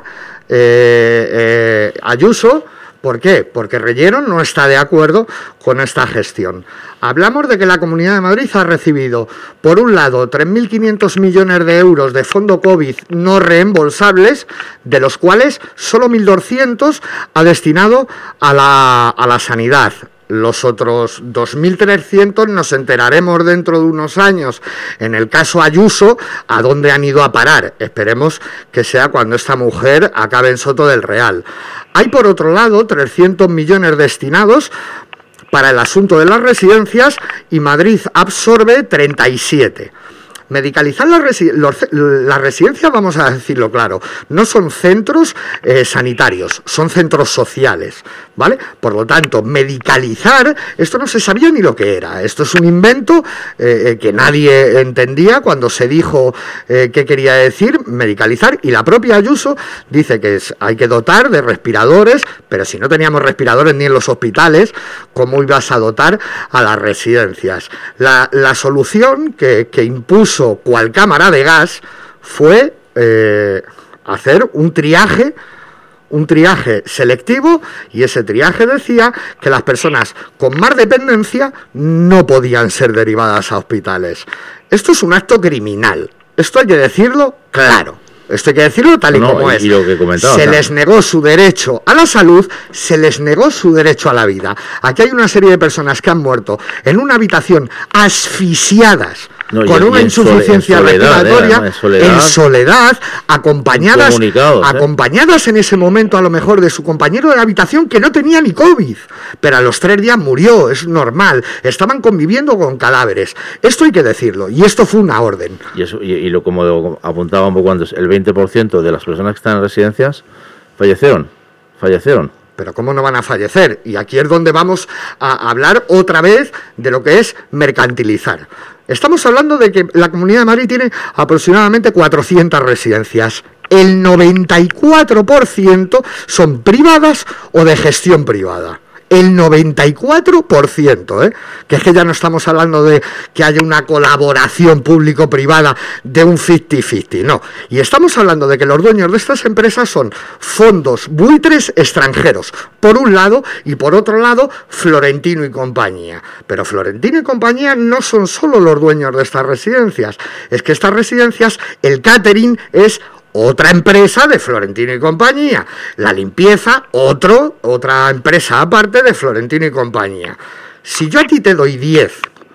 eh, eh, Ayuso. ¿Por qué? Porque Reyero no está de acuerdo con esta gestión. Hablamos de que la Comunidad de Madrid ha recibido, por un lado, tres mil quinientos millones de euros de fondo COVID no reembolsables, de los cuales solo mil doscientos ha destinado a la, a la sanidad. Los otros dos mil trescientos nos enteraremos dentro de unos años, en el caso Ayuso, a dónde han ido a parar. Esperemos que sea cuando esta mujer acabe en Soto del Real. Hay, por otro lado, trescientos millones destinados para el asunto de las residencias y Madrid absorbe treinta y siete. Medicalizar las, resi los, las residencias, vamos a decirlo claro, no son centros eh, sanitarios, son centros sociales, ¿vale? Por lo tanto, medicalizar, esto no se sabía ni lo que era, esto es un invento eh, que nadie entendía cuando se dijo eh, qué quería decir medicalizar, y la propia Ayuso dice que es, hay que dotar de respiradores, pero si no teníamos respiradores ni en los hospitales, ¿cómo ibas a dotar a las residencias? La, la solución que, que impuso cual cámara de gas fue eh, hacer un triaje, un triaje selectivo, y ese triaje decía que las personas con más dependencia no podían ser derivadas a hospitales. Esto es un acto criminal, esto hay que decirlo claro. Esto hay que decirlo tal y No, como y- es. y lo que comentaba, se claro. les negó su derecho a la salud, se les negó su derecho a la vida. Aquí hay una serie de personas que han muerto en una habitación asfixiadas, No, y con en- una y en sole- insuficiencia en soledad, respiratoria, eh, en soledad, en soledad, acompañadas, incomunicados, eh. acompañadas en ese momento a lo mejor de su compañero de habitación que no tenía ni COVID, pero a los tres días murió, es normal, estaban conviviendo con cadáveres. Esto hay que decirlo, y esto fue una orden. Y, eso, y, y lo como apuntaba un poco antes, el veinte por ciento de las personas que están en residencias fallecieron, fallecieron. Pero ¿cómo no van a fallecer? Y aquí es donde vamos a hablar otra vez de lo que es mercantilizar. Estamos hablando de que la Comunidad de Madrid tiene aproximadamente cuatrocientas residencias. El noventa y cuatro por ciento son privadas o de gestión privada. El noventa y cuatro por ciento, ¿eh? Que es que ya no estamos hablando de que haya una colaboración público-privada de un cincuenta cincuenta, no. Y estamos hablando de que los dueños de estas empresas son fondos buitres extranjeros, por un lado, y por otro lado, Florentino y compañía. Pero Florentino y compañía no son solo los dueños de estas residencias, es que estas residencias, el catering es otra empresa de Florentino y compañía. La limpieza, otro, otra empresa aparte de Florentino y compañía. Si yo a ti te doy diez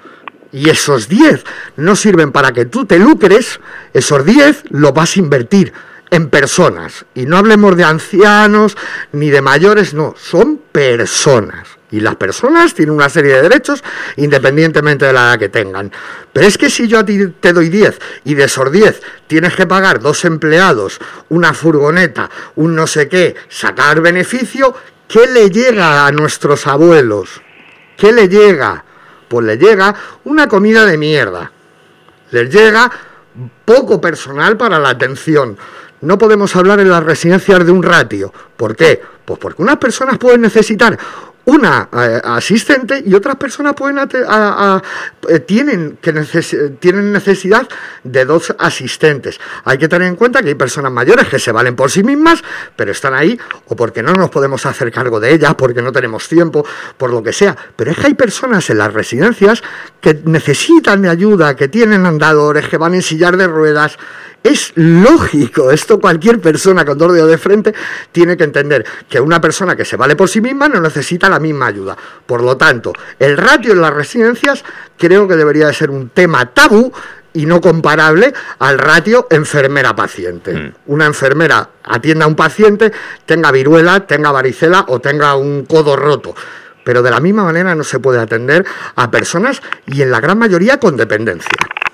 y esos diez no sirven para que tú te lucres, esos diez los vas a invertir en personas. Y no hablemos de ancianos ni de mayores, no, son personas. Y las personas tienen una serie de derechos independientemente de la edad que tengan. Pero es que si yo a ti te doy diez y de esos diez tienes que pagar dos empleados, una furgoneta, un no sé qué, sacar beneficio, ¿qué le llega a nuestros abuelos? ¿Qué le llega? Pues le llega una comida de mierda. Les llega poco personal para la atención. No podemos hablar en las residencias de un ratio. ¿Por qué? Pues porque unas personas pueden necesitar una eh, asistente y otras personas pueden ate- a, a, eh, tienen que neces- tienen necesidad de dos asistentes. Hay que tener en cuenta que hay personas mayores que se valen por sí mismas, pero están ahí o porque no nos podemos hacer cargo de ellas, porque no tenemos tiempo, por lo que sea. Pero es que hay personas en las residencias que necesitan de ayuda, que tienen andadores, que van en sillar de ruedas. Es lógico, esto cualquier persona con dos dedos de frente tiene que entender que una persona que se vale por sí misma no necesita la misma ayuda. Por lo tanto, el ratio en las residencias creo que debería de ser un tema tabú y no comparable al ratio enfermera-paciente. Mm. Una enfermera atienda a un paciente, tenga viruela, tenga varicela o tenga un codo roto. Pero de la misma manera no se puede atender a personas y en la gran mayoría con dependencia.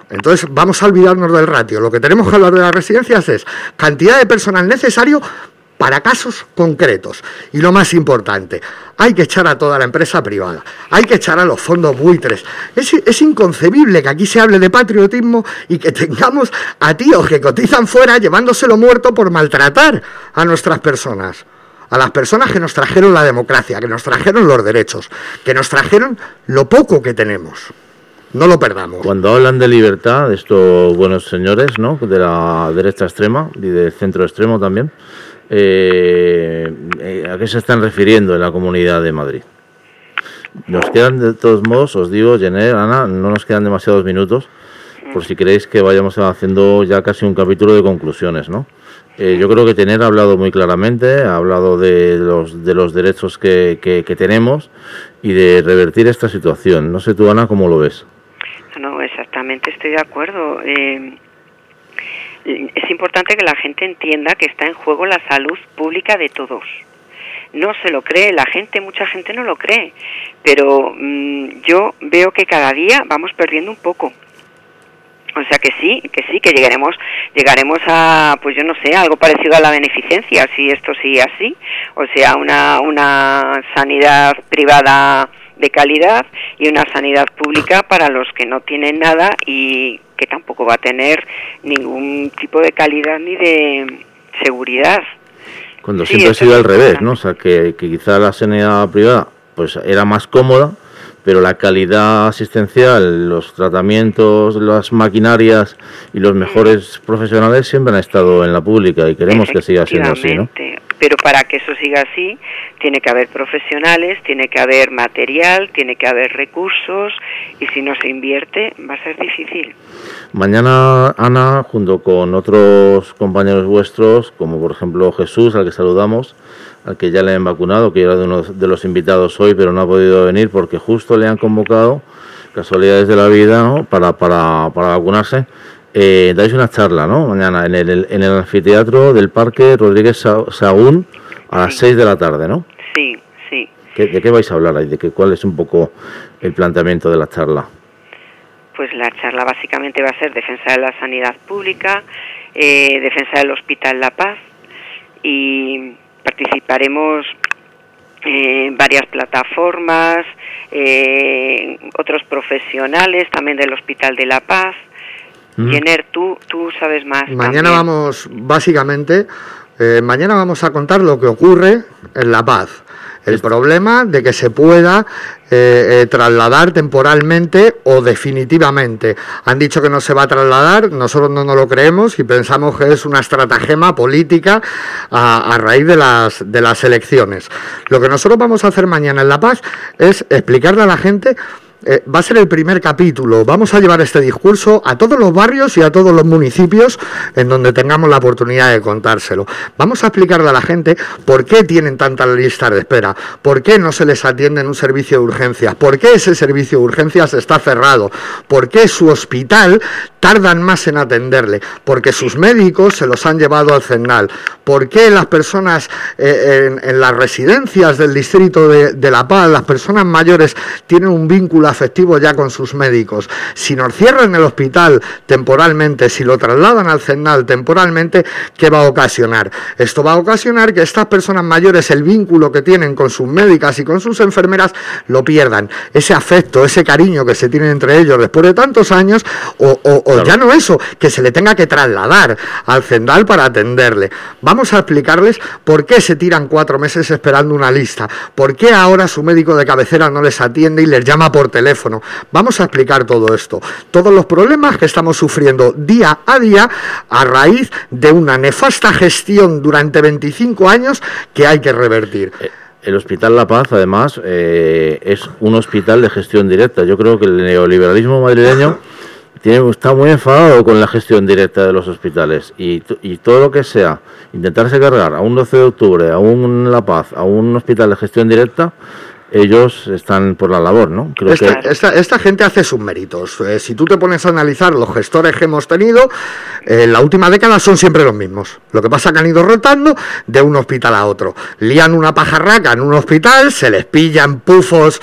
Entonces vamos a olvidarnos del ratio. Lo que tenemos que hablar de las residencias es cantidad de personal necesario para casos concretos. Y lo más importante, hay que echar a toda la empresa privada, hay que echar a los fondos buitres. Es, es inconcebible que aquí se hable de patriotismo y que tengamos a tíos que cotizan fuera llevándoselo muerto por maltratar a nuestras personas. A las personas que nos trajeron la democracia, que nos trajeron los derechos, que nos trajeron lo poco que tenemos. No lo perdamos. Cuando hablan de libertad, de estos buenos señores, ¿no?, de la derecha extrema y del centro extremo también, Eh, eh, ¿a qué se están refiriendo en la Comunidad de Madrid? Nos quedan, de todos modos, os digo, Jenner, Ana, no nos quedan demasiados minutos, por si queréis que vayamos haciendo ya casi un capítulo de conclusiones, ¿no? Eh, yo creo que Jenner ha hablado muy claramente, ha hablado de los, de los derechos que, que, que tenemos y de revertir esta situación. No sé tú, Ana, ¿cómo lo ves? No, exactamente, estoy de acuerdo. Eh... Es importante que la gente entienda que está en juego la salud pública de todos. No se lo cree la gente, mucha gente no lo cree, pero mmm, yo veo que cada día vamos perdiendo un poco. O sea que sí, que sí, que llegaremos llegaremos a, pues yo no sé, algo parecido a la beneficencia, si esto sigue así, o sea, una una sanidad privada de calidad y una sanidad pública para los que no tienen nada y que tampoco va a tener ningún tipo de calidad ni de seguridad. Cuando sí, siempre ha sido al revés, ¿no? O sea, que, que quizá la sanidad privada pues era más cómoda, pero la calidad asistencial, los tratamientos, las maquinarias y los mejores profesionales siempre han estado en la pública y queremos que siga siendo así, ¿no? Pero para que eso siga así, tiene que haber profesionales, tiene que haber material, tiene que haber recursos, y si no se invierte va a ser difícil. Mañana, Ana, junto con otros compañeros vuestros, como por ejemplo Jesús, al que saludamos, al que ya le han vacunado, que era de uno de los invitados hoy, pero no ha podido venir porque justo le han convocado, casualidades de la vida, ¿no?, para, para, para vacunarse. Eh, dais una charla, ¿no?, mañana en el, en el anfiteatro del Parque Rodríguez Sahagún a las seis de la tarde, ¿no? Sí, sí. ¿Qué, ¿De qué vais a hablar ahí? ¿De qué, cuál es un poco el planteamiento de la charla? Pues la charla básicamente va a ser defensa de la sanidad pública, eh, defensa del Hospital La Paz, y participaremos en varias plataformas, eh, otros profesionales también del Hospital de La Paz. Mm. Jenner, tú, tú sabes más. Mañana también. vamos, básicamente, eh, mañana vamos a contar lo que ocurre en La Paz. El problema de que se pueda eh, eh, trasladar temporalmente o definitivamente. Han dicho que no se va a trasladar, nosotros no nos lo creemos y pensamos que es una estratagema política a, a raíz de las, de las elecciones. Lo que nosotros vamos a hacer mañana en La Paz es explicarle a la gente. Eh, va a ser el primer capítulo, vamos a llevar este discurso a todos los barrios y a todos los municipios en donde tengamos la oportunidad de contárselo. Vamos a explicarle a la gente por qué tienen tantas listas de espera, por qué no se les atiende en un servicio de urgencias, por qué ese servicio de urgencias está cerrado, por qué su hospital tardan más en atenderle, porque sus médicos se los han llevado al CENAL, por qué las personas eh, en, en las residencias del distrito de, de La Paz, las personas mayores tienen un vínculo afectivo ya con sus médicos. Si nos cierran el hospital temporalmente, si lo trasladan al CENAL temporalmente, ¿qué va a ocasionar? Esto va a ocasionar que estas personas mayores, el vínculo que tienen con sus médicas y con sus enfermeras, lo pierdan. Ese afecto, ese cariño que se tienen entre ellos después de tantos años, o, o, o claro. Ya no eso, que se le tenga que trasladar al CENAL para atenderle. Vamos a explicarles por qué se tiran cuatro meses esperando una lista, por qué ahora su médico de cabecera no les atiende y les llama por teléfono. Vamos a explicar todo esto, todos los problemas que estamos sufriendo día a día a raíz de una nefasta gestión durante veinticinco años que hay que revertir. El Hospital La Paz, además, eh, es un hospital de gestión directa. Yo creo que el neoliberalismo madrileño tiene, está muy enfadado con la gestión directa de los hospitales y, y todo lo que sea intentarse cargar a un doce de octubre, a un La Paz, a un hospital de gestión directa, ellos están por la labor, ¿no? Creo esta, que... esta, esta gente hace sus méritos. Eh, si tú te pones a analizar los gestores que hemos tenido, en eh, la última década son siempre los mismos. Lo que pasa es que han ido rotando de un hospital a otro. Lían una pajarraca en un hospital, se les pillan pufos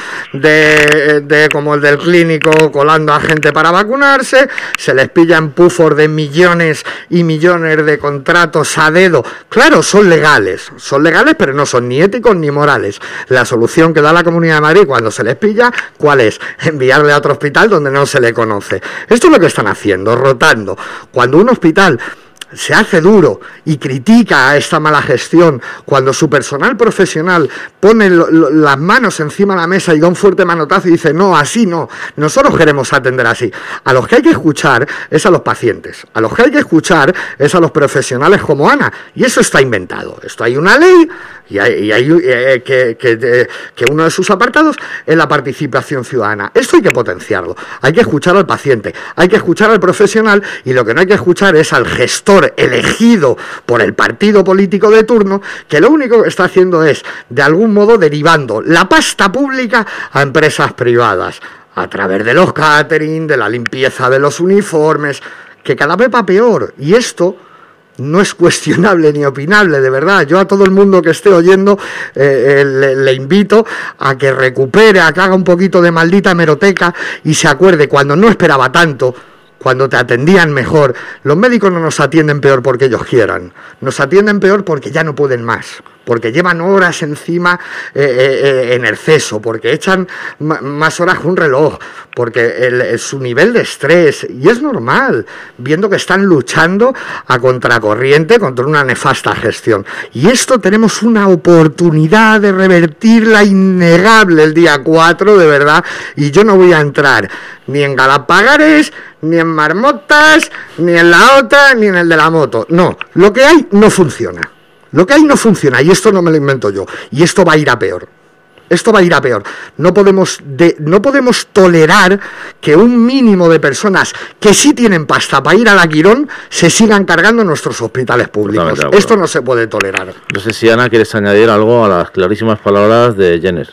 de, de como el del clínico colando a gente para vacunarse, se les pillan pufos de millones y millones de contratos a dedo. Claro, son legales, son legales, pero no son ni éticos ni morales. La solución que da la Comunidad de Madrid cuando se les pilla, ¿cuál es? Enviarle a otro hospital donde no se le conoce. Esto es lo que están haciendo, rotando. Cuando un hospital se hace duro y critica a esta mala gestión, cuando su personal profesional pone lo, lo, las manos encima de la mesa y da un fuerte manotazo y dice, no, así no, nosotros queremos atender así. A los que hay que escuchar es a los pacientes, a los que hay que escuchar es a los profesionales como Ana, y eso está inventado. Esto hay una ley y hay, y hay eh, que, que, eh, que uno de sus apartados es la participación ciudadana. Esto hay que potenciarlo, hay que escuchar al paciente, hay que escuchar al profesional, y lo que no hay que escuchar es al gestor elegido por el partido político de turno, que lo único que está haciendo es, de algún modo, derivando la pasta pública a empresas privadas, a través de los catering, de la limpieza de los uniformes, que cada vez va peor, y esto no es cuestionable ni opinable, de verdad. Yo a todo el mundo que esté oyendo eh, eh, le, le invito a que recupere, a que haga un poquito de maldita hemeroteca y se acuerde cuando no esperaba tanto, cuando te atendían mejor. Los médicos no nos atienden peor porque ellos quieran, nos atienden peor porque ya no pueden más, porque llevan horas encima eh, eh, en exceso, porque echan m- más horas que un reloj, porque el, el, su nivel de estrés, y es normal, viendo que están luchando a contracorriente contra una nefasta gestión. Y esto tenemos una oportunidad de revertirla innegable el día cuatro, de verdad, y yo no voy a entrar ni en Galapagares, ni en marmotas, ni en la otra, ni en el de la moto. No, lo que hay no funciona. Lo que hay no funciona, y esto no me lo invento yo, y esto va a ir a peor. Esto va a ir a peor. No podemos, de, no podemos tolerar que un mínimo de personas que sí tienen pasta para ir a la Quirón se sigan cargando nuestros hospitales públicos. Esto no se puede tolerar. No sé si, Ana, quieres añadir algo a las clarísimas palabras de Jenner.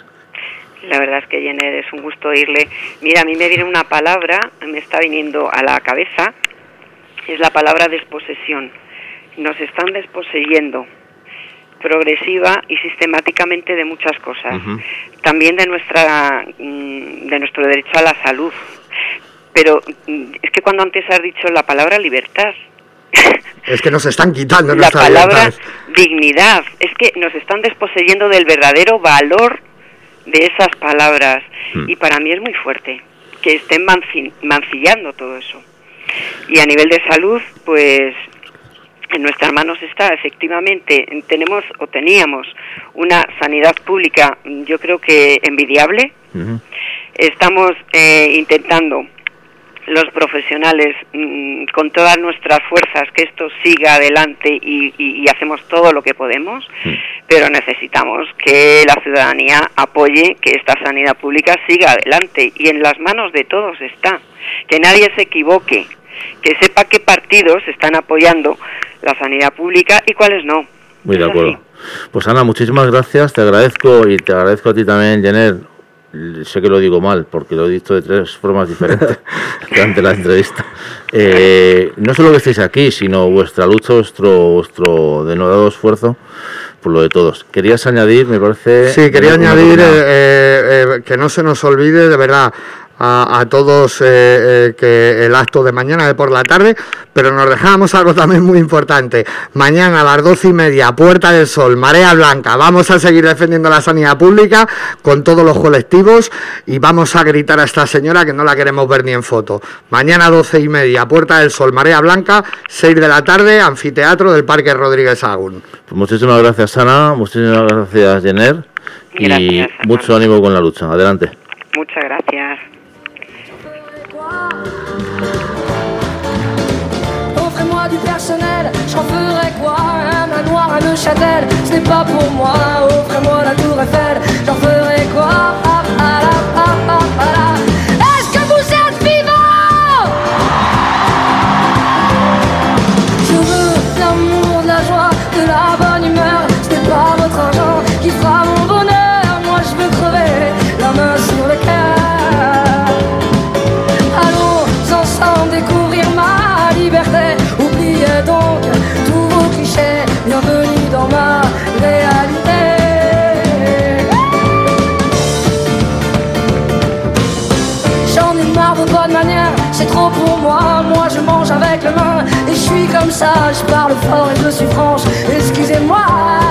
La verdad es que Jenner, es un gusto oírle. Mira, a mí me viene una palabra, me está viniendo a la cabeza, es la palabra desposesión. Nos están desposeyendo progresiva y sistemáticamente de muchas cosas, uh-huh. También de nuestra de nuestro derecho a la salud, pero es que cuando antes has dicho la palabra libertad, es que nos están quitando la nuestra palabra libertad. Dignidad, es que nos están desposeyendo del verdadero valor de esas palabras, uh-huh. Y para mí es muy fuerte que estén manci- mancillando todo eso. Y a nivel de salud, pues en nuestras manos está, efectivamente, tenemos o teníamos una sanidad pública, yo creo que envidiable. Uh-huh. Estamos eh, intentando, los profesionales, mmm, con todas nuestras fuerzas, que esto siga adelante y, y, y hacemos todo lo que podemos, uh-huh. Pero necesitamos que la ciudadanía apoye que esta sanidad pública siga adelante, y en las manos de todos está, que nadie se equivoque, que sepa qué partidos están apoyando la sanidad pública y cuáles no. Muy de acuerdo. Pues Ana, muchísimas gracias, te agradezco, y te agradezco a ti también, Jenner. Sé que lo digo mal, porque lo he dicho de tres formas diferentes durante la entrevista. Eh, no solo que estéis aquí, sino vuestra lucha, vuestro, vuestro denodado esfuerzo por lo de todos. ¿Querías añadir, me parece? Sí, quería añadir eh, eh, que no se nos olvide, de verdad, a, a todos eh, eh, que el acto de mañana de por la tarde, pero nos dejamos algo también muy importante. Mañana a las doce y media, Puerta del Sol, Marea Blanca, vamos a seguir defendiendo la sanidad pública con todos los colectivos, y vamos a gritar a esta señora que no la queremos ver ni en foto. Mañana doce y media, Puerta del Sol, Marea Blanca, seis de la tarde, anfiteatro del Parque Rodríguez Agún. Pues muchísimas gracias, Ana, muchísimas gracias, Jenner, y gracias, mucho ánimo con la lucha. Adelante. Muchas gracias. Offrez-moi du personnel, j'en ferai quoi? Un manoir à Neuchâtel, ce n'est pas pour moi. Offrez-moi la tour Eiffel, j'en ferai quoi? Ah, ah, ah, ah, ah, ah. Est-ce que vous êtes vivants? Je veux l'amour, de la joie, de la bonne humeur. Ce n'est pas votre argent qui fera mon bonheur. Moi je veux crever trop pour moi. Moi je mange avec les mains et je suis comme ça. Je parle fort et je suis franche. Excusez-moi.